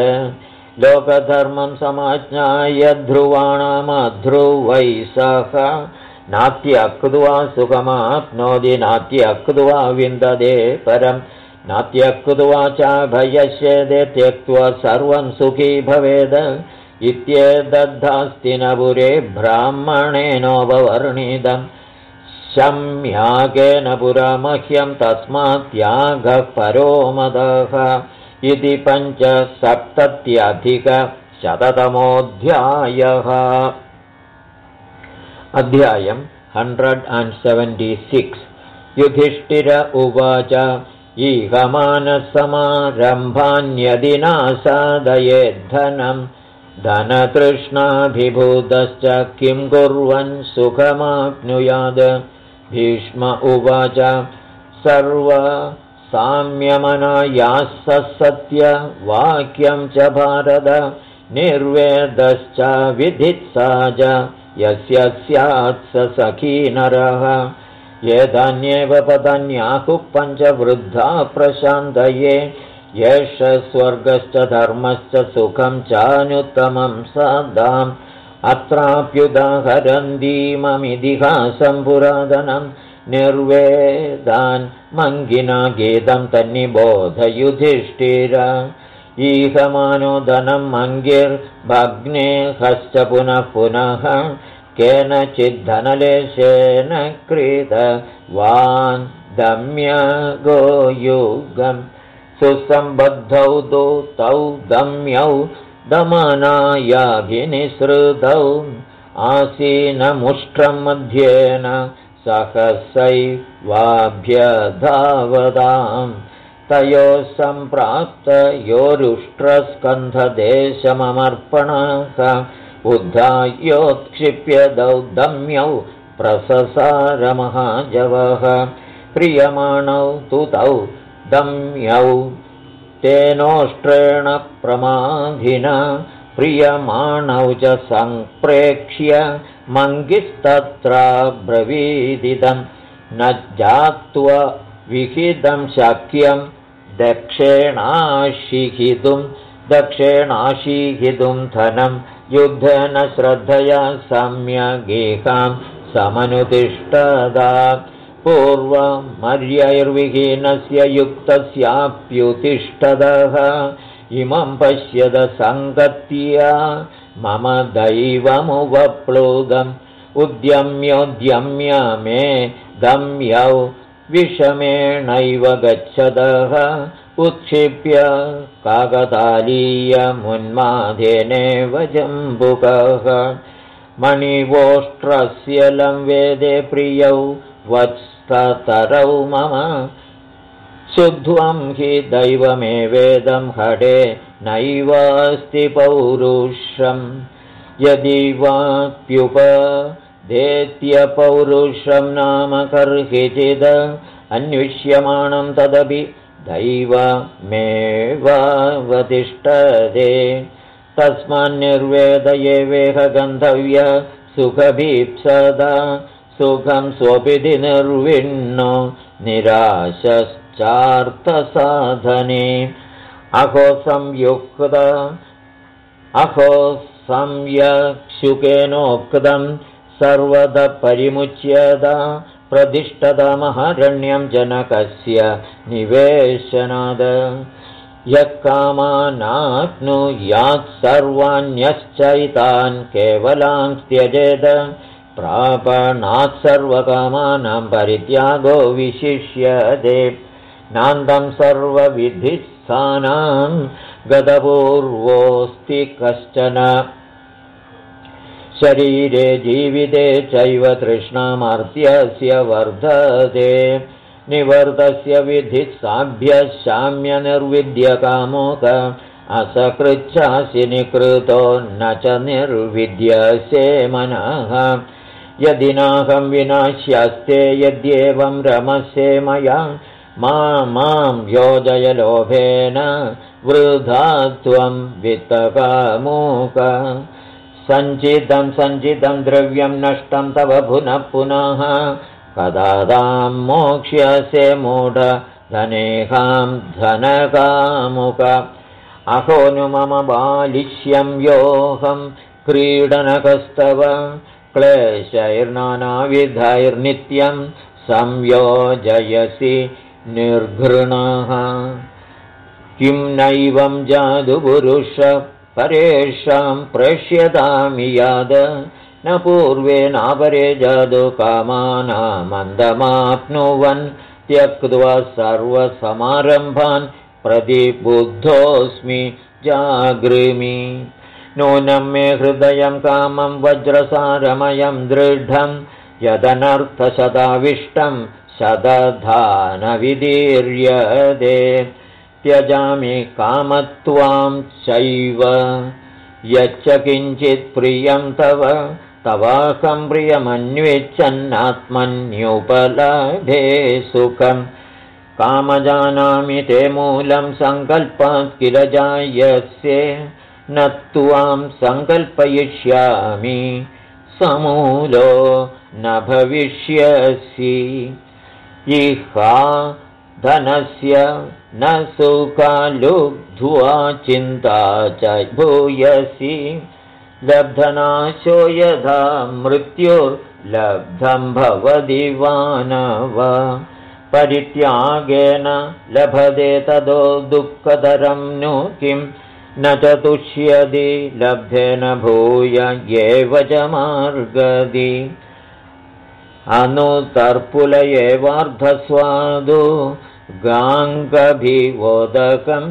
लोकधर्मं समाज्ञाय ध्रुवाणामध्रुवैः सह नात्यक्त्वा सुखमाप्नोति नात्यक्त्वा विन्दते परम् नात्यक्त्वा चाभयस्यते त्यक्त्वा सर्वं सुखी भवेद इत्येतद्धास्ति न पुरे ब्राह्मणेनोपवर्णितम् शम्यागेन पुरा मह्यं तस्मात्यागः परो मदः इति 575 अध्यायम् 176 युधिष्ठिर उवाच ईहमानसमारम्भान्यदि नासादयेद्धनं धनतृष्णाभिभूतश्च किं कुर्वन् सुखमाप्नुयाद भीष्म उवाच सर्वसाम्यमनायाः सत्यवाक्यं च भारत निर्वेदश्च विधित्सा च यस्य स्यात् स सखी नरः एतान्येव पदान्याहुः पञ्चवृद्धा प्रशान्तये येष स्वर्गश्च धर्मश्च सुखं चानुत्तमं सदाम् अत्राप्युदाहरन्तीममितिहासं पुरातनं निर्वेदान् मङ्गिना गीतं तन्निबोध युधिष्ठिर ईहमानो धनं मङ्गिर्भग्ने हश्च पुनः पुनः केनचिद्धनलेशेन कृतवान् दम्यगो युगम् सुसम्बद्धौ तौ दम्यौ दमनायाभिनिसृतौ आसीनमुष्ट्रं मध्येन सहसैवाभ्यधावताम् तयोः सम्प्राप्तयोरुष्ट्रस्कन्धदेशममर्पणः उद्धायोत्क्षिप्य दम्यौ प्रससारमहाजवः प्रियमाणौ तु तौ दम्यौ तेनोष्ट्रेण प्रमाधिना प्रियमाणौ च सम्प्रेक्ष्य मङ्गिस्तत्राब्रवीदिदं न जात्वा विहितं शक्यं दक्षेणाशीहितुं धनं युद्धेन श्रद्धया सम्यगेकां समनुतिष्ठदा पूर्वमर्यैर्विहीनस्य युक्तस्याप्युतिष्ठदः इमं पश्यद सङ्गत्य मम दैवमुपप्लुतम् उद्यम्योद्यम्य मे दम्यौ विषमेणैव गच्छदः उत्क्षिप्य काकतालीयमुन्मादेनेव जम्बुकः मणिवोष्ट्रस्य लं वेदे प्रियौ वत्स्ततरौ मम शुद्ध्वं हि दैवमेवेदं हडे नैवास्ति पौरुषं यदि वाप्युपदेत्य पौरुषं नाम कर्हिचिद अन्विष्यमाणं तदपि दैवमेवावतिष्ठते तस्मान्निर्वेदये वेह गन्धव्य सुखभीप्सदा सुखं स्वपिति निर्विण्णो निराशश्चार्थसाधने अहो संयक्षुकेनोक्तं सर्वदा परिमुच्यदा प्रतिष्ठतमहरण्यं जनकस्य निवेशनाद यः कामानाप्नुयात् सर्वाण्यश्चैतान् केवलान् त्यजेद प्रापणात् सर्वकामानां परित्यागो विशिष्यते नान्तं सर्वविधिस्थानां गतपूर्वोऽस्ति कश्चन शरीरे जीविते चैव तृष्णामर्त्यस्य वर्धते निवर्तस्य विधिस्साभ्यः शाम्य निर्विद्यकामोक असकृच्छासि निकृतो न च निर्विद्यसे मनः यदि नाहं विनाश्यस्ते यद्येवं रमसे मया मां योजय लोभेन वृथा त्वं वित्तकामोक सञ्चितं द्रव्यं नष्टं तव पुनः पुनः कदा तां मोक्ष्यसे मूढ धनेहां धनकामुक अहो नु मम बालिश्यं योऽहं क्रीडनकस्तव क्लेशैर्नानाविधैर्नित्यं संयोजयसि निर्घृणः किं नैवं जादुपुरुष परेषां प्रेष्यतामि याद न पूर्वे नापरे जादुकामानामन्दमाप्नुवन् त्यक्त्वा सर्वसमारम्भान् प्रतिबुद्धोऽस्मि जागृमि नूनं मे हृदयं कामं वज्रसारमयं दृढं यदनर्थशताविष्टं शतधा न विदीर्यते त्यजामि कामत्वां चैव यच्च किञ्चित् प्रियं तवाहं प्रियमन्विच्छन्नात्मन्युपलभे सुखम् कामजानामि ते मूलं सङ्कल्पात् किल जायसे न त्वां सङ्कल्पयिष्यामि समूलो न भविष्यसि इहा धनस्य न सुखालुब्ध्वा चिन्ता च भूयसि लब्धनाशो यथा मृत्युर्लब्धं भवति वानव परित्यागेन लभते ततो दुःखतरं नु किं न च तुष्यति लब्धेन भूय एव च मार्गदि अनुतर्पुलयेवार्धस्वादु गाङ्गभिवोदकं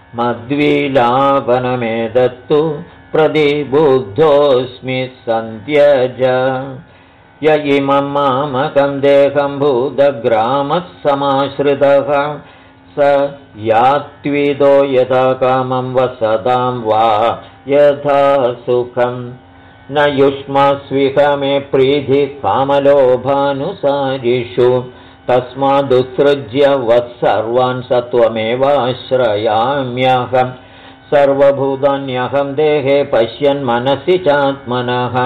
मद्विलापनमेदत्तु प्रतिबुद्धोऽस्मि सन्त्यज य इमं मामकं देहं भूतग्रामः समाश्रितः स यात्विदो यथा कामं वसतां वा यथा सुखं न युष्मस्विह मे प्रीतिः कामलोभानुसारिषु तस्मादुत्सृज्य वत्सर्वान् सत्वमेवाश्रयाम्यहं सर्वभूतान्यहं देहे पश्यन् मनसि चात्मनः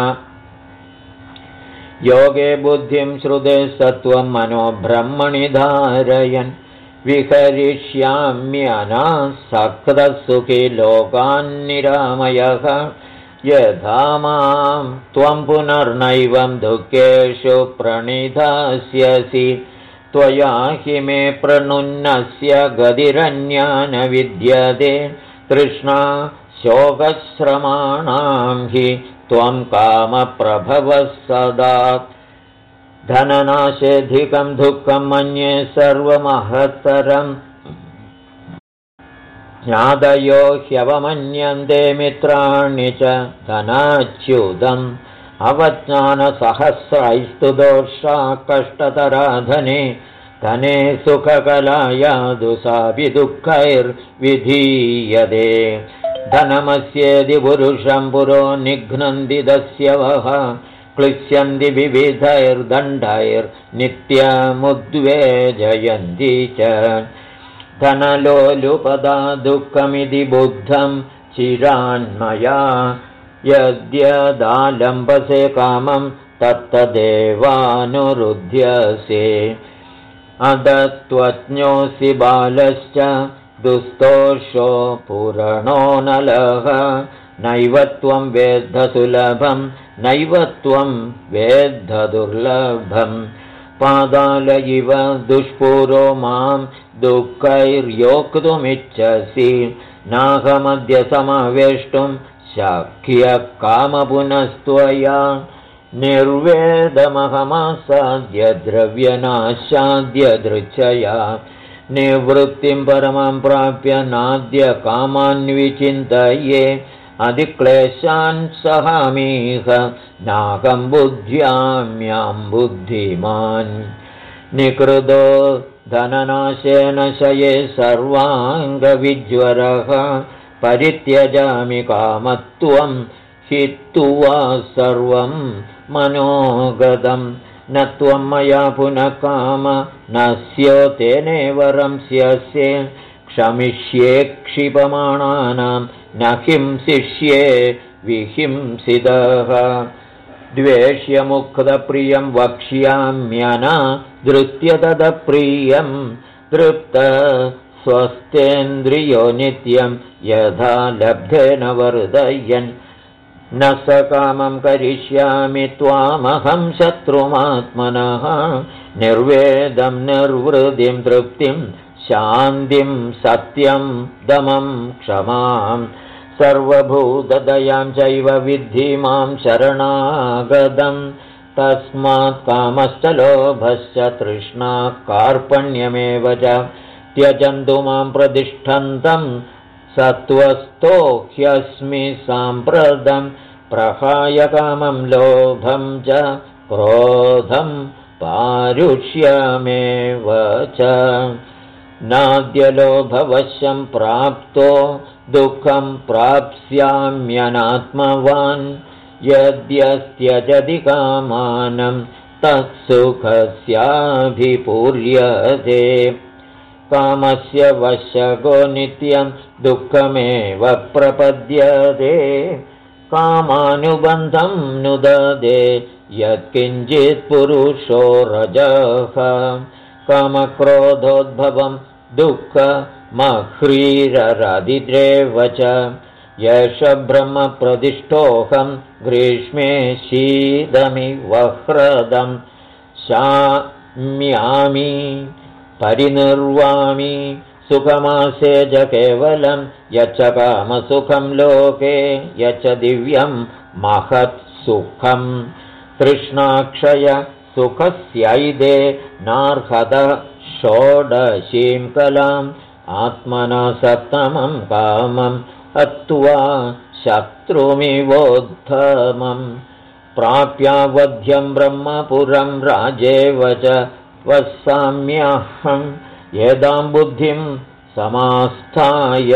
योगे बुद्धिं श्रुते सत्वं मनो ब्रह्मणि धारयन् विहरिष्याम्यनासक्तः सुखी लोकान्निरामयः यथा मां त्वं पुनर्नैवं दुःखेषु प्रणिधास्यसि त्वया हि मे प्रणुन्नस्य गतिरन्या न विद्यते तृष्णा शोकश्रमाणां हि त्वं कामप्रभवः सदा धननाशेऽधिकं दुःखं मन्ये सर्वमहत्तरम् ज्ञातयो ह्यवमन्यन्ते मित्राणि च धनाच्युतम् अवज्ञानसहस्रैस्तु दोषा कष्टतरा धने धने सुखकलायादु सापि दुःखैर्विधीयते धनमस्येदि पुरुषं पुरो निघ्नन्ति दस्यवः क्लिश्यन्ति विविधैर्दण्डैर्नित्यमुद्वेजयन्ति च धनलोलुपदा दुःखमिति बुद्धं चिरान्मया यद्यदालम्बसे कामं तत्तदेवानुरुध्यसे अदत्वज्ञोऽसि बालश्च दुस्तोषो पुरणो नलः नैव त्वं वेद्धसुलभं नैव त्वं वेद्धदुर्लभं पादाल इव दुष्पूरो मां दुःखैर्योक्तुमिच्छसि नाहमद्य समावेष्टुं शक्य कामपुनस्त्वया निर्वेदमहमासाद्य द्रव्यनाशाद्य दृच्छया निवृत्तिं परमं प्राप्य नाद्य कामान्विचिन्तये अधिक्लेशान् सहामीह नाहं बुद्ध्याम्यां बुद्धिमान् निकृतो धननाशेन शये सर्वाङ्गविज्वरः परित्यजामि कामत्वं हित्वा सर्वं मनोगतं न त्वं मया पुनः काम न स्योतेनेव रंस्यसे क्षमिष्ये क्षिपमाणानां न हिंसिष्ये विहिंसितः द्वेष्यमुक्तप्रियं वक्ष्याम्यना धृत्य तदप्रियं तृप्त स्वस्थेन्द्रियो नित्यं यथा लब्धेन वर्धयन् न स कामं करिष्यामि त्वामहं शत्रुमात्मनः निर्वेदं निर्वृतिं तृप्तिं शान्तिं सत्यं दमं क्षमां सर्वभूतदयां चैव विद्धि मां शरणागतम् तस्मात् कामश्च लोभश्च तृष्णा कार्पण्यमेव च त्यजन्तु मां प्रतिष्ठन्तं सत्त्वस्थो ह्यस्मि साम्प्रतं प्रहाय कामं लोभं च क्रोधं पारुष्यमेव च नाद्यलोभवशं प्राप्तो दुःखं प्राप्स्याम्यनात्मवान् यद्यस्त्यजति कामानं तत्सुखस्याभिपूर्यते कामस्य वशको नित्यं दुःखमेव प्रपद्यते कामानुबन्धं नुदते यत्किञ्चित् पुरुषो रजः कामक्रोधोद्भवं दुःखमह्रीररदिद्रेव च यश ब्रह्मप्रतिष्ठोऽहं ग्रीष्मे शीतमिव ह्रदं शाम्यामि परिनिर्वामि सुखमासे च केवलं यच्च कामसुखं लोके यच्च दिव्यं महत्सुखं तृष्णाक्षय सुखस्यैदे नार्हत षोडशीं कलाम् आत्मना सप्तमं कामम् अत्वा शत्रुमिवोत्तमं प्राप्यावध्यं ब्रह्मपुरं राजेव च वसाम्यहं येदां बुद्धिं समास्थाय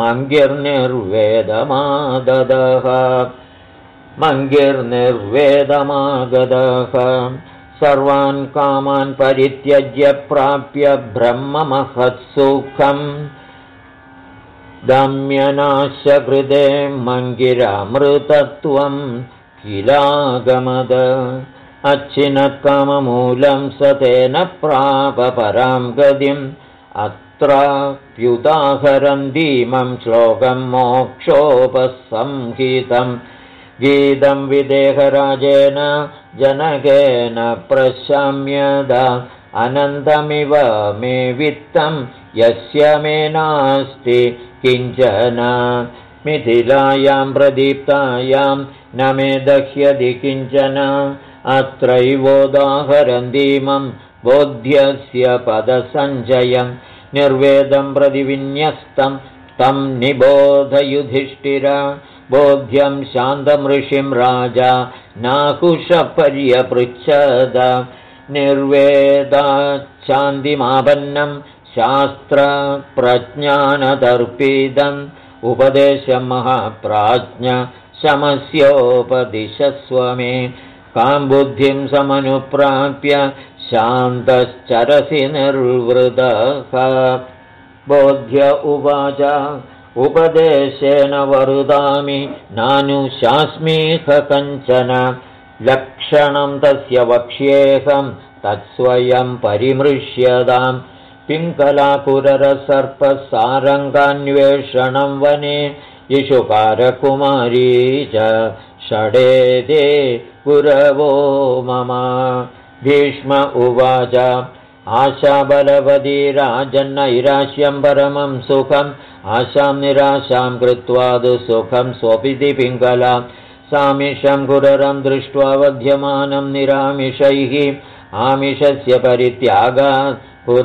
मङ्गिर्निर्वेदमागतः सर्वान् कामान् परित्यज्य प्राप्य ब्रह्ममहत्सुखम् दम्यनाश्य कृते मङ्गिरामृतत्वं किलागमद अच्छिनत्काममूलं स तेन प्राप परां गतिम् अत्राप्युदाहरन्तीमं श्लोकं मोक्षोपसंहितं गीतं विदेहराजेन जनकेन प्रशाम्यदा अनन्तमिव मे वित्तं यस्य मे नास्ति किञ्चन मिथिलायां प्रदीप्तायां न मे दह्यति किञ्चन अत्रैवोदाहरन्तीमं बोध्यस्य पदसञ्जयं निर्वेदं प्रतिविन्यस्तं तं निबोधयुधिष्ठिर बोध्यं शान्तमृषिं राजा नाकुशपर्यपृच्छद निर्वेदाच्छान्तिमापन्नं शास्त्रप्रज्ञानदर्पितम् उपदेशं महाप्राज्ञ शमस्योपदिशस्व मे कां बुद्धिं समनुप्राप्य शान्तश्चरसि निर्वृतः बोध्य उवाच उपदेशेन वरुदामि नानुशास्मीह कञ्चन लक्षणं तस्य वक्ष्येऽहं तत्स्वयं परिमृश्यताम् पिङ्गलाकुरसर्पसारङ्गान्वेषणं वने इषुकारकुमारी च षडेते गुरवो मम भीष्म उवाच आशाबलवती राजन्नैराश्यं परमं सुखम् आशां निराशां कृत्वा दुःसुखं स्वपिति पिङ्गला सामिषं गुररं दृष्ट्वा वध्यमानं निरामिषैः आमिषस्य परित्यागात्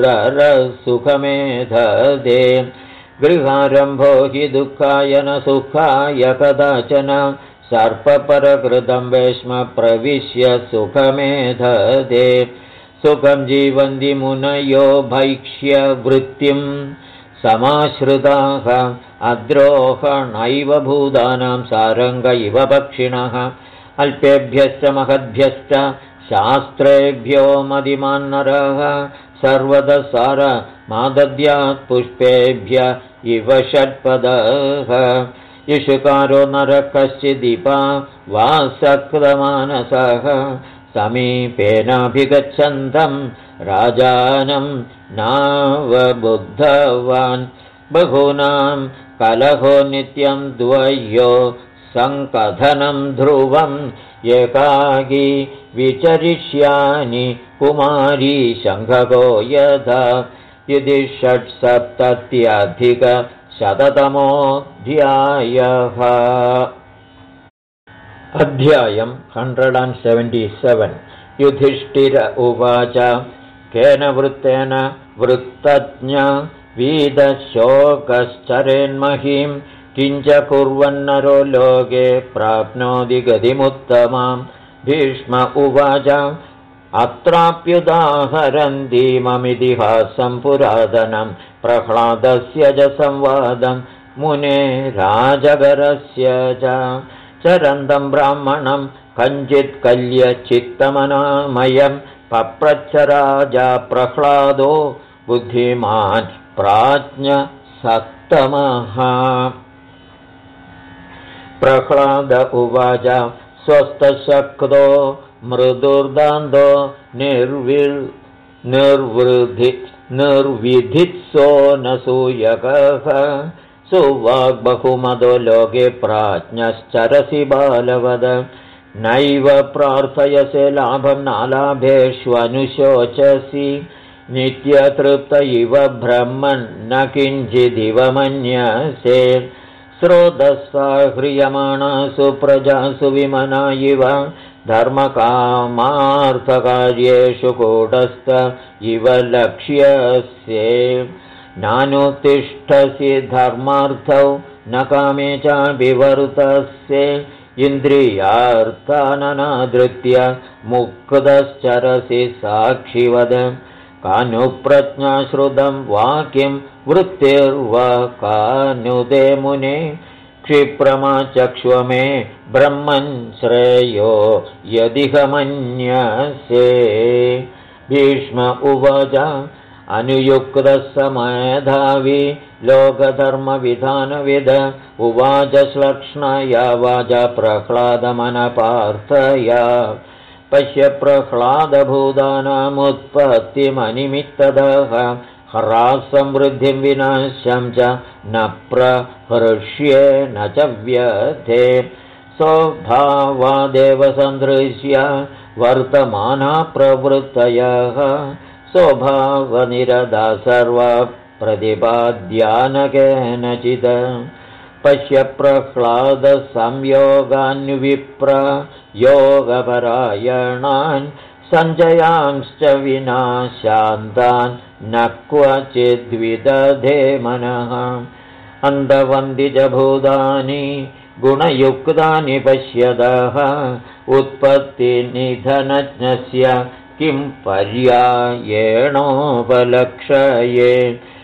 पुररसुखमेधदे गृहारम्भो हि दुःखाय न सुखाय कदाचन सर्पपरकृतं वेश्म प्रविश्य सुखमेधदे सुखं जीवन्ति मुनयो भैक्ष्य वृत्तिं समाश्रिताः अद्रोहणैव भूतानां सारङ्ग इव पक्षिणः अल्पेभ्यश्च महद्भ्यश्च शास्त्रेभ्यो मदिमान्नरः सर्वतः सारमादद्यात् पुष्पेभ्य इव षट्पदः इषुकारो नरः कश्चिदीपा वासक्तमानसः समीपेनाभिगच्छन्तं राजानं नावबुद्धवान् बहूनां कलहो नित्यं द्वयो सङ्कथनं ध्रुवम् एकाकी विचरिष्यानि कुमारी शङ्खको यथा इति 670-शततमोऽध्यायः। अध्यायम् 177। युधिष्ठिर उवाच केन वृत्तेन वृत्तज्ञ वीदशोकश्चरेन्महीं किञ्च कुर्वन्नरो लोके प्राप्नोति गतिमुत्तमां। भीष्म उवाच अत्राप्युदाहरन्तीममितिहासं पुरातनं प्रह्लादस्य च संवादं मुने राजगरस्य च चरन्तं ब्राह्मणं कञ्चित् कल्यचित्तमनामयं पप्रच्छ राजा प्रह्लादो बुद्धिमान् प्राज्ञ सत्तमः। प्रह्लाद उवाच स्वस्थशक्तो मृदुर्दान्तो निर्विधित्सो न सूयकः सुवाग्बहुमतो लोके प्राज्ञश्चरसि बालवद नैव प्रार्थयसे लाभं नालाभेष्वनुशोचसि नित्यतृप्त इव ब्रह्मन् न किञ्चिदिव मन्यसे स्रोतस्सा ह्रियमाणासु प्रजासु विमना इव धर्मकामार्थकार्येषु कूटस्थ इव लक्ष्यसे नानुतिष्ठसि धर्मार्थौ न कामे चाभिवर्तस्य इन्द्रियार्थाननादृत्य मुक्तश्चरसि साक्षिवद कानुप्रज्ञाश्रुतं वाक्यं वृत्तिर्वा कानुदे मुने क्षिप्रमाचक्ष्व मे ब्रह्मन् श्रेयो यदिह मन्यसे। भीष्म उवाच अनुयुक्तसमेधावी लोकधर्मविधानविद उवाच श्लक्ष्णया वाचा प्रह्लादमनपार्थया पश्य प्रह्लादभूतानामुत्पत्तिमनिमित्ततः ह्रासं वृद्धिं विनाशं च न प्रहृष्ये न च व्यथे स्वभावादेव सन्दृश्य वर्तमाना प्रवृत्तयः स्वभावनिरदा सर्वा प्रतिपाद्या न केनचित् पश्य प्रह्लादसंयोगान्विप्र योगपरायणान् सञ्जयांश्च विनाशान्तान् न क्वचिद्विदधे मनः अन्धवन्ति च भूतानि गुणयुक्तानि पश्यतः उत्पत्तिनिधनज्ञस्य किं पर्यायेणोपलक्षये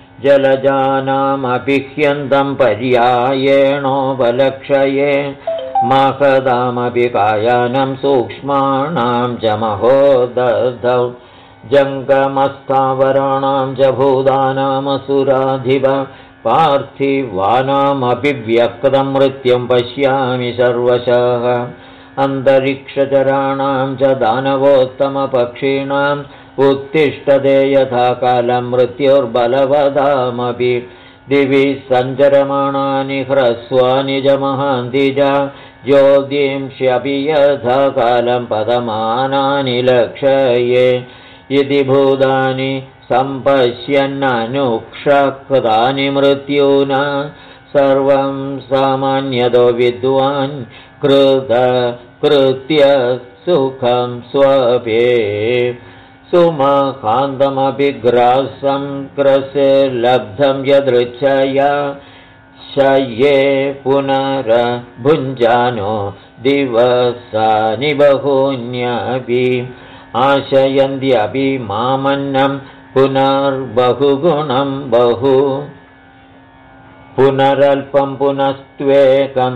जलजानामभिह्यन्तं पर्यायेणोपलक्षये महदामपि कायानं सूक्ष्माणां च महोदधौ जङ्गमस्थावराणां च भूतानामसुराधिप पार्थिवानामपि व्यक्तं मृत्युं पश्यामि सर्वशः अन्तरिक्षचराणां च दानवोत्तमपक्षीणाम् उत्तिष्ठते यथा कालं मृत्युर्बलवदामपि दिवि सञ्चरमाणानि ह्रस्वानि च महान्ति च ज्योतिंष्यपि यथा कालं पदमानानि लक्षये इति भूतानि सम्पश्यन्ननुक्षकृतानि मृत्युना सर्वं सामान्यतो विद्वान् कृत्य सुखं स्वपे सुमहान्तमपि ग्रासं ग्रसे लब्धं यदृच्छया शये पुनरभुञ्जानो दिवसानि बहून्यपि आशयन्त्यपि मामन्नं पुनर्बहुगुणं बहु पुनरल्पं पुनस्त्वेकं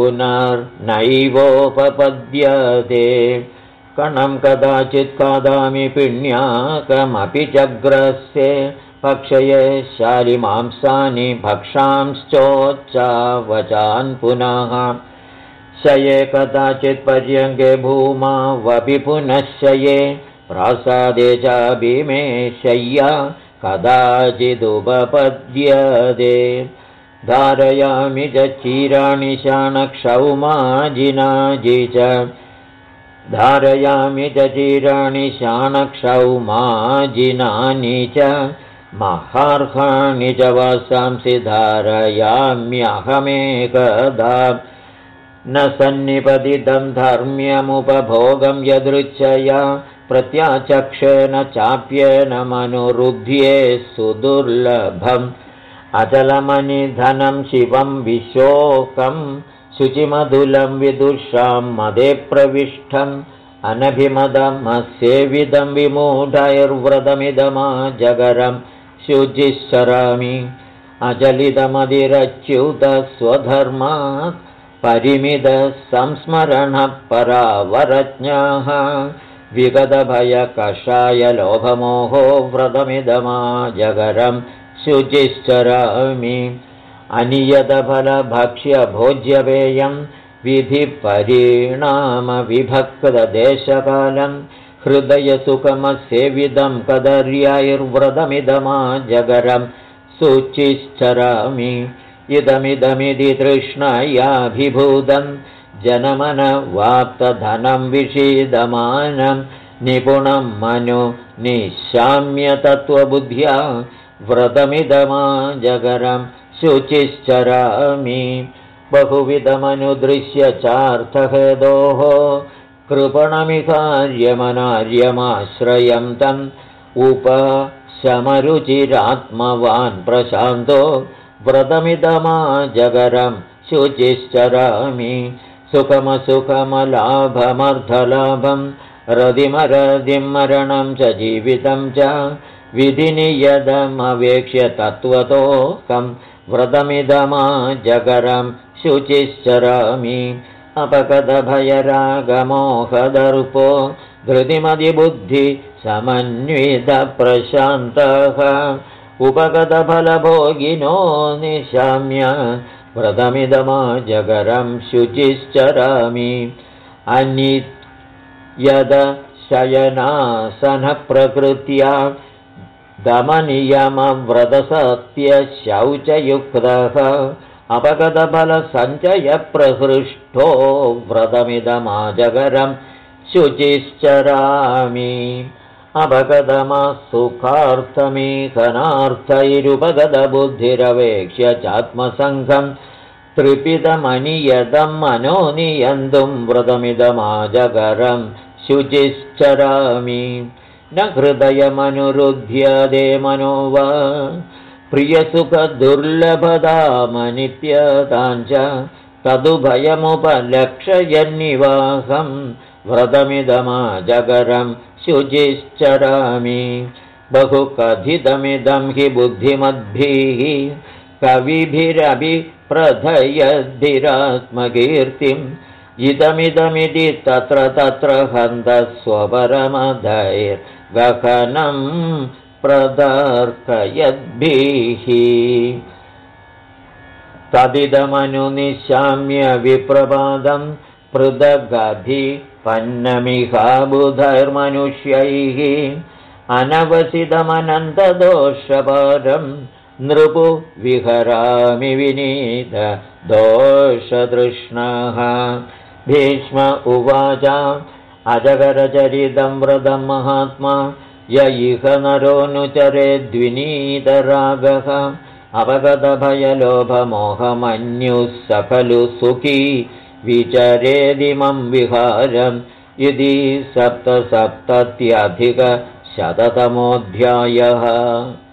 पुनर्नैवोपपद्यते कणं कदाचित् खादामि पिण्याकमपि जग्रस्ये पक्षये शालिमांसानि भक्षांश्चोच्चावचान् पुनः शये कदाचित् पर्यङ्के भूमावपि पुनः शये प्रासादे चापि मे शय्या कदाचिदुपपद्यते धारयामि च चीराणि शाणक्षौमाजिनाजि च धारयामि च चीराणि शाणक्षौमाजिनानि च महार्हाणि च वासांसि धारयाम्यहमेकदा न सन्निपतितं धर्म्यमुपभोगं यदृच्छया प्रत्याचक्षेन चाप्येन मनुरुध्ये सुदुर्लभम् अचलमनिधनं शिवं विशोकं शुचिमधुलं विदुषां मदे प्रविष्टम् अनभिमदमस्येविदं विमूढैर्व्रतमिदमाजगरं शुचिश्चरामि अचलितमधिरच्युतस्वधर्मात् परिमितसंस्मरणः परावरज्ञाः विगतभयकषायलोभमोहो व्रतमिदमाजगरं शुचिश्चरामि अनियतफलभक्ष्यभोज्यपेयं विधिपरिणामविभक्तदेशकालं हृदयसुखमसेविदं कदर्यैर्व्रतमिदमाजगरं शुचिश्चरामि इदमिदमिति तृष्णयाभिभूतं जनमनवाप्तधनं विषीदमानं निपुणं मनु निशाम्य तत्त्वबुद्ध्या व्रतमिदमाजगरं शुचिश्चरामि बहुविधमनुदृश्य चार्थहेतोः कृपणमिकार्यमनार्यमाश्रयं तम् उपशमरुचिरात्मवान् प्रशान्तो व्रतमिदमाजगरं शुचिश्चरामि सुखमसुखमलाभमर्थलाभं रदिमरदिं मरणं च जीवितं च विधिनियतमवेक्ष्य तत्त्वतोऽहं व्रतमिदमाजगरं शुचिश्चरामि अपगतभयरागमोहदर्पो धृतिमतिबुद्धि समन्वितप्रशान्तः उपगतफलभोगिनो निशाम्य व्रतमिदमाजगरं शुचिश्चरामि अनियतशयनासनप्रकृत्या दमनियमव्रतसत्यशौचयुक्तः अपगतफलसञ्चयप्रहृष्टो व्रतमिदमाजगरं शुचिश्चरामि अपगतमसुखार्थमीहनार्थैरुपगतबुद्धिरवेक्ष्य चात्मसङ्घं त्रिपितमनियतं मनोनियन्तुं व्रतमिदमाजगरं शुचिश्चरामि न हृदयमनुरुध्यदे मनो वा प्रियसुखदुर्लभतामनित्यताञ्च तदुभयमुपलक्षयन्निवाहं व्रतमिदमाजगरं शुचिश्चरामि बहुकथितमिदं हि बुद्धिमद्भिः कविभिरभिप्रथयद्धिरात्मकीर्तिम् इदमिदमिति तत्र तत्र हन्तस्वपरमधैर्गहनं प्रदर्कयद्भिः तदिदमनुनिशाम्य विप्रपादं पृथगभिपन्नमिहाबुधैर्मनुष्यैः अनवसितमनन्तदोषपारं नृपु विहरामि विनीत दोषतृष्णः भीष्म उवाच अजगरचरितं व्रतं महात्मा य इह नरोऽनुचरेद्विनीतरागः अपगतभयलोभमोहमन्युः स खलु सुखी विचरेदिमं विहारम् इति 770 अधिक 100तमोऽध्यायः।